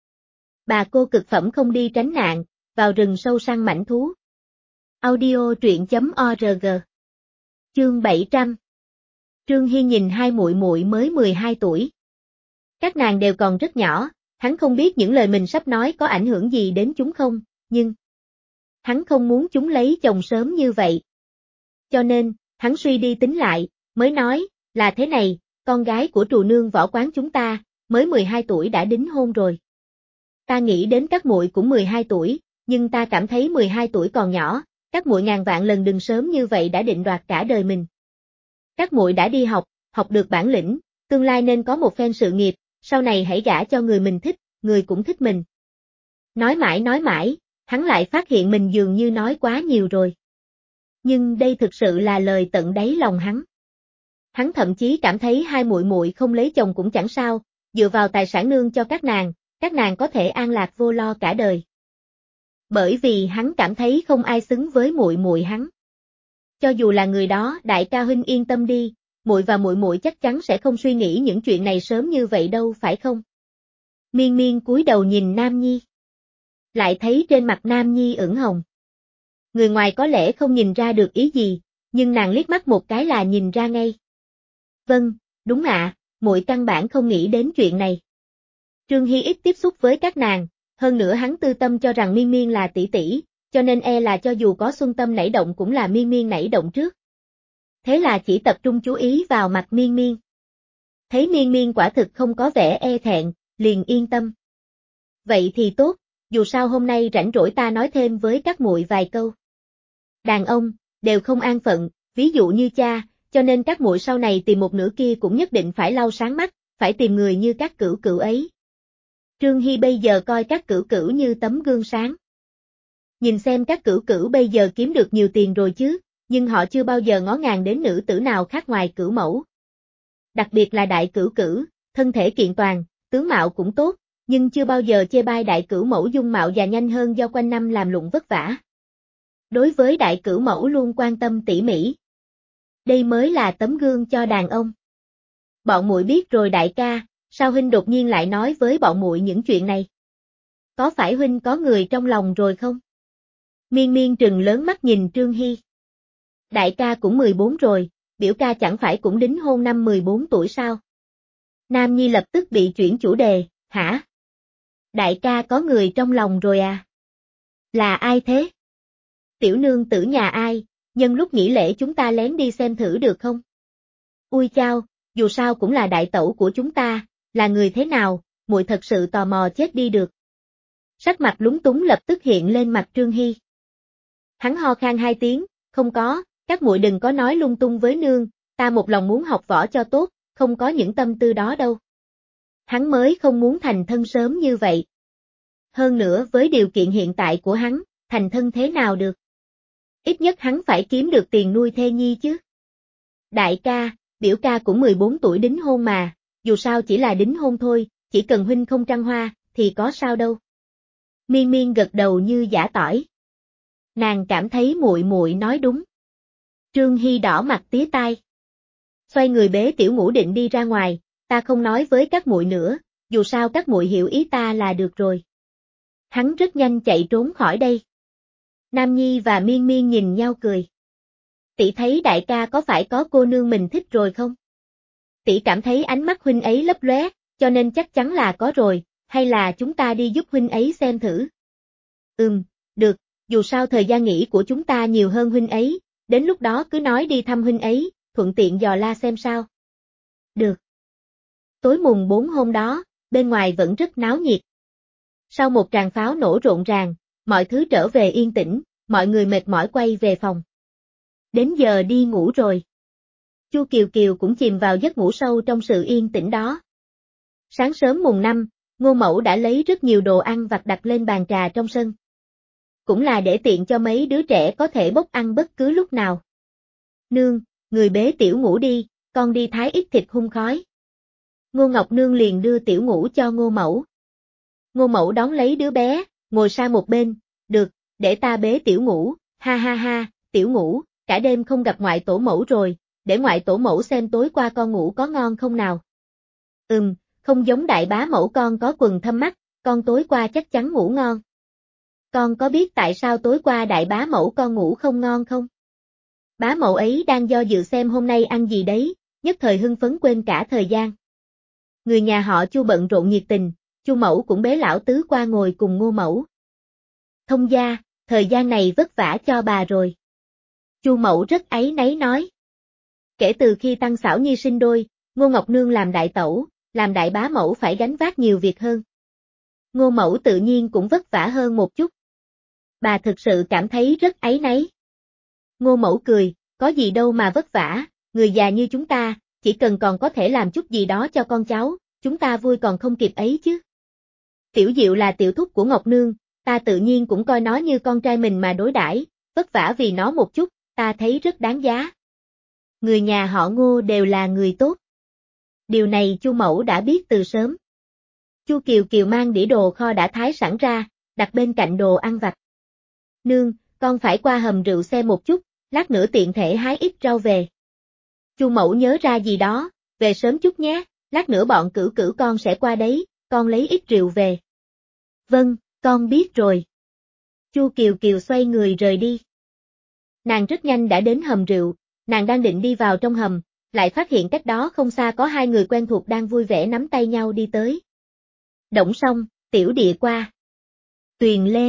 Bà cô cực phẩm không đi tránh nạn, vào rừng sâu săn mãnh thú. Audio truyện chấm org. Chương bảy trăm. Trương Hy nhìn hai muội muội mới mười hai tuổi. Các nàng đều còn rất nhỏ, hắn không biết những lời mình sắp nói có ảnh hưởng gì đến chúng không, nhưng hắn không muốn chúng lấy chồng sớm như vậy. Cho nên, hắn suy đi tính lại, mới nói, là thế này, con gái của trù nương võ quán chúng ta, mới mười hai tuổi đã đính hôn rồi. Ta nghĩ đến các muội cũng mười hai tuổi, nhưng ta cảm thấy mười hai tuổi còn nhỏ, các muội ngàn vạn lần đừng sớm như vậy đã định đoạt cả đời mình. Các muội đã đi học, học được bản lĩnh, tương lai nên có một phen sự nghiệp, sau này hãy gả cho người mình thích, người cũng thích mình. Nói mãi nói mãi, hắn lại phát hiện mình dường như nói quá nhiều rồi. Nhưng đây thực sự là lời tận đáy lòng hắn. Hắn thậm chí cảm thấy hai muội muội không lấy chồng cũng chẳng sao, dựa vào tài sản nương cho các nàng, các nàng có thể an lạc vô lo cả đời. Bởi vì hắn cảm thấy không ai xứng với muội muội hắn. Cho dù là người đó, đại ca huynh yên tâm đi, muội và muội muội chắc chắn sẽ không suy nghĩ những chuyện này sớm như vậy đâu phải không? Miên Miên cúi đầu nhìn Nam Nhi. Lại thấy trên mặt Nam Nhi ửng hồng. Người ngoài có lẽ không nhìn ra được ý gì, nhưng nàng liếc mắt một cái là nhìn ra ngay. Vâng, đúng ạ, muội căn bản không nghĩ đến chuyện này. Trương Hy ít tiếp xúc với các nàng, hơn nữa hắn tư tâm cho rằng Miên Miên là tỷ tỷ, cho nên e là cho dù có xuân tâm nảy động cũng là Miên Miên nảy động trước. Thế là chỉ tập trung chú ý vào mặt Miên Miên. Thấy Miên Miên quả thực không có vẻ e thẹn, liền yên tâm. Vậy thì tốt, dù sao hôm nay rảnh rỗi ta nói thêm với các muội vài câu. Đàn ông, đều không an phận, ví dụ như cha, cho nên các muội sau này tìm một nửa kia cũng nhất định phải lau sáng mắt, phải tìm người như các cửu cửu ấy. Trương Hy bây giờ coi các cửu cửu như tấm gương sáng. Nhìn xem các cửu cửu bây giờ kiếm được nhiều tiền rồi chứ, nhưng họ chưa bao giờ ngó ngàng đến nữ tử nào khác ngoài cửu mẫu. Đặc biệt là đại cửu cửu, thân thể kiện toàn, tướng mạo cũng tốt, nhưng chưa bao giờ chê bai đại cửu mẫu dung mạo già nhanh hơn do quanh năm làm lụng vất vả. Đối với đại cửu mẫu luôn quan tâm tỉ mỉ. Đây mới là tấm gương cho đàn ông. Bọn muội biết rồi đại ca, sao huynh đột nhiên lại nói với bọn muội những chuyện này? Có phải huynh có người trong lòng rồi không? Miên Miên trừng lớn mắt nhìn Trương Hy. Đại ca cũng mười bốn rồi, biểu ca chẳng phải cũng đính hôn năm mười bốn tuổi sao? Nam Nhi lập tức bị chuyển chủ đề, hả? Đại ca có người trong lòng rồi à? Là ai thế? Tiểu nương tử nhà ai, nhân lúc nghỉ lễ chúng ta lén đi xem thử được không? Ui chao, dù sao cũng là đại tẩu của chúng ta, là người thế nào, muội thật sự tò mò chết đi được. Sắc mặt lúng túng lập tức hiện lên mặt Trương Hy. Hắn ho khan hai tiếng, không có, các muội đừng có nói lung tung với nương, ta một lòng muốn học võ cho tốt, không có những tâm tư đó đâu. Hắn mới không muốn thành thân sớm như vậy. Hơn nữa với điều kiện hiện tại của hắn, thành thân thế nào được? Ít nhất hắn phải kiếm được tiền nuôi thê nhi chứ. Đại ca, biểu ca cũng mười bốn tuổi đính hôn mà, dù sao chỉ là đính hôn thôi, chỉ cần huynh không trăng hoa, thì có sao đâu. Miên Miên gật đầu như giã tỏi. Nàng cảm thấy muội muội nói đúng. Trương Hy đỏ mặt tía tai. Xoay người bế tiểu ngũ định đi ra ngoài, ta không nói với các muội nữa, dù sao các muội hiểu ý ta là được rồi. Hắn rất nhanh chạy trốn khỏi đây. Nam Nhi và Miên Miên nhìn nhau cười. Tỷ thấy đại ca có phải có cô nương mình thích rồi không? Tỷ cảm thấy ánh mắt huynh ấy lấp lóe, cho nên chắc chắn là có rồi, hay là chúng ta đi giúp huynh ấy xem thử? Ừm, được, dù sao thời gian nghỉ của chúng ta nhiều hơn huynh ấy, đến lúc đó cứ nói đi thăm huynh ấy, thuận tiện dò la xem sao. Được. Tối mùng bốn hôm đó, bên ngoài vẫn rất náo nhiệt. Sau một tràng pháo nổ rộn ràng, mọi thứ trở về yên tĩnh, mọi người mệt mỏi quay về phòng. Đến giờ đi ngủ rồi. Chu Kiều Kiều cũng chìm vào giấc ngủ sâu trong sự yên tĩnh đó. Sáng sớm mùng năm, Ngô Mẫu đã lấy rất nhiều đồ ăn vặt đặt lên bàn trà trong sân. Cũng là để tiện cho mấy đứa trẻ có thể bốc ăn bất cứ lúc nào. Nương, người bế tiểu ngũ đi, con đi thái ít thịt hun khói. Ngô Ngọc Nương liền đưa tiểu ngũ cho Ngô Mẫu. Ngô Mẫu đón lấy đứa bé, ngồi sang một bên, được, để ta bế tiểu ngũ, ha ha ha, tiểu ngũ, cả đêm không gặp ngoại tổ mẫu rồi, để ngoại tổ mẫu xem tối qua con ngủ có ngon không nào. Ừm, không giống đại bá mẫu con có quần thâm mắt, con tối qua chắc chắn ngủ ngon. Con có biết tại sao tối qua đại bá mẫu con ngủ không ngon không? Bá mẫu ấy đang do dự xem hôm nay ăn gì đấy, nhất thời hưng phấn quên cả thời gian. Người nhà họ Chu bận rộn nhiệt tình, Chu mẫu cũng bế lão tứ qua ngồi cùng Ngô Mẫu. Thông gia, thời gian này vất vả cho bà rồi. Chu mẫu rất áy náy nói. Kể từ khi Tăng Xảo Nhi sinh đôi, Ngô Ngọc Nương làm đại tẩu, làm đại bá mẫu phải gánh vác nhiều việc hơn. Ngô Mẫu tự nhiên cũng vất vả hơn một chút. Bà thực sự cảm thấy rất áy náy. Ngô Mẫu cười, có gì đâu mà vất vả, người già như chúng ta, chỉ cần còn có thể làm chút gì đó cho con cháu, chúng ta vui còn không kịp ấy chứ. Tiểu Diệu là tiểu thúc của Ngọc Nương, ta tự nhiên cũng coi nó như con trai mình mà đối đãi, vất vả vì nó một chút, ta thấy rất đáng giá. Người nhà họ Ngô đều là người tốt. Điều này Chu Mẫu đã biết từ sớm. Chu Kiều Kiều mang đĩa đồ kho đã thái sẵn ra, đặt bên cạnh đồ ăn vặt. Nương, con phải qua hầm rượu xe một chút, lát nữa tiện thể hái ít rau về. Chu Mẫu nhớ ra gì đó, về sớm chút nhé, lát nữa bọn cửu cửu con sẽ qua đấy, con lấy ít rượu về. Vâng, con biết rồi. Chu Kiều Kiều xoay người rời đi. Nàng rất nhanh đã đến hầm rượu, nàng đang định đi vào trong hầm, lại phát hiện cách đó không xa có hai người quen thuộc đang vui vẻ nắm tay nhau đi tới. Đổng Song, Tiểu Địa qua. Tuyền Lê.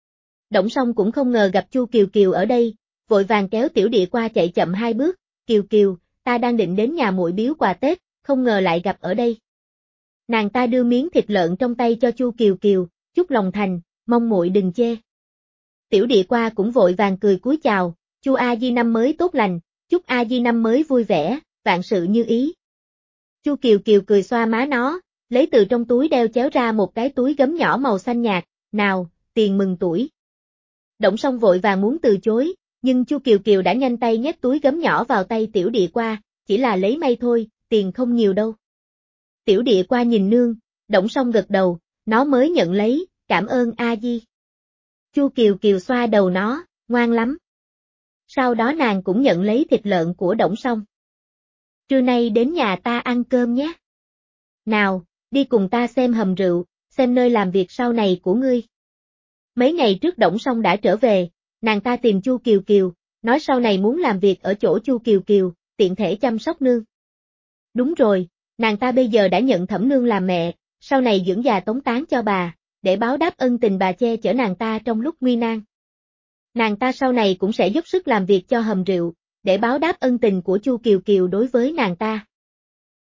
Đổng Song cũng không ngờ gặp Chu Kiều Kiều ở đây, vội vàng kéo Tiểu Địa qua chạy chậm hai bước, Kiều Kiều, ta đang định đến nhà muội biếu quà Tết, không ngờ lại gặp ở đây. Nàng ta đưa miếng thịt lợn trong tay cho Chu Kiều Kiều, chúc lòng thành, mong muội đừng chê. Tiểu Địa qua cũng vội vàng cười cúi chào, Chu A Di năm mới tốt lành, chúc A Di năm mới vui vẻ, vạn sự như ý. Chu Kiều Kiều cười xoa má nó, lấy từ trong túi đeo chéo ra một cái túi gấm nhỏ màu xanh nhạt, nào, tiền mừng tuổi. Đổng Song vội vàng muốn từ chối, nhưng Chu Kiều Kiều đã nhanh tay nhét túi gấm nhỏ vào tay Tiểu Địa Qua, chỉ là lấy may thôi, tiền không nhiều đâu. Tiểu Địa Qua nhìn nương, Đổng Song gật đầu, nó mới nhận lấy, cảm ơn A Di. Chu Kiều Kiều xoa đầu nó, ngoan lắm. Sau đó nàng cũng nhận lấy thịt lợn của Đổng Song. Trưa nay đến nhà ta ăn cơm nhé. Nào, đi cùng ta xem hầm rượu, xem nơi làm việc sau này của ngươi. Mấy ngày trước Đổng Song đã trở về, nàng ta tìm Chu Kiều Kiều, nói sau này muốn làm việc ở chỗ Chu Kiều Kiều, tiện thể chăm sóc nương. Đúng rồi, nàng ta bây giờ đã nhận Thẩm nương làm mẹ, sau này dưỡng già tống tán cho bà, để báo đáp ân tình bà che chở nàng ta trong lúc nguy nan. Nàng ta sau này cũng sẽ dốc sức làm việc cho hầm rượu, để báo đáp ân tình của Chu Kiều Kiều đối với nàng ta.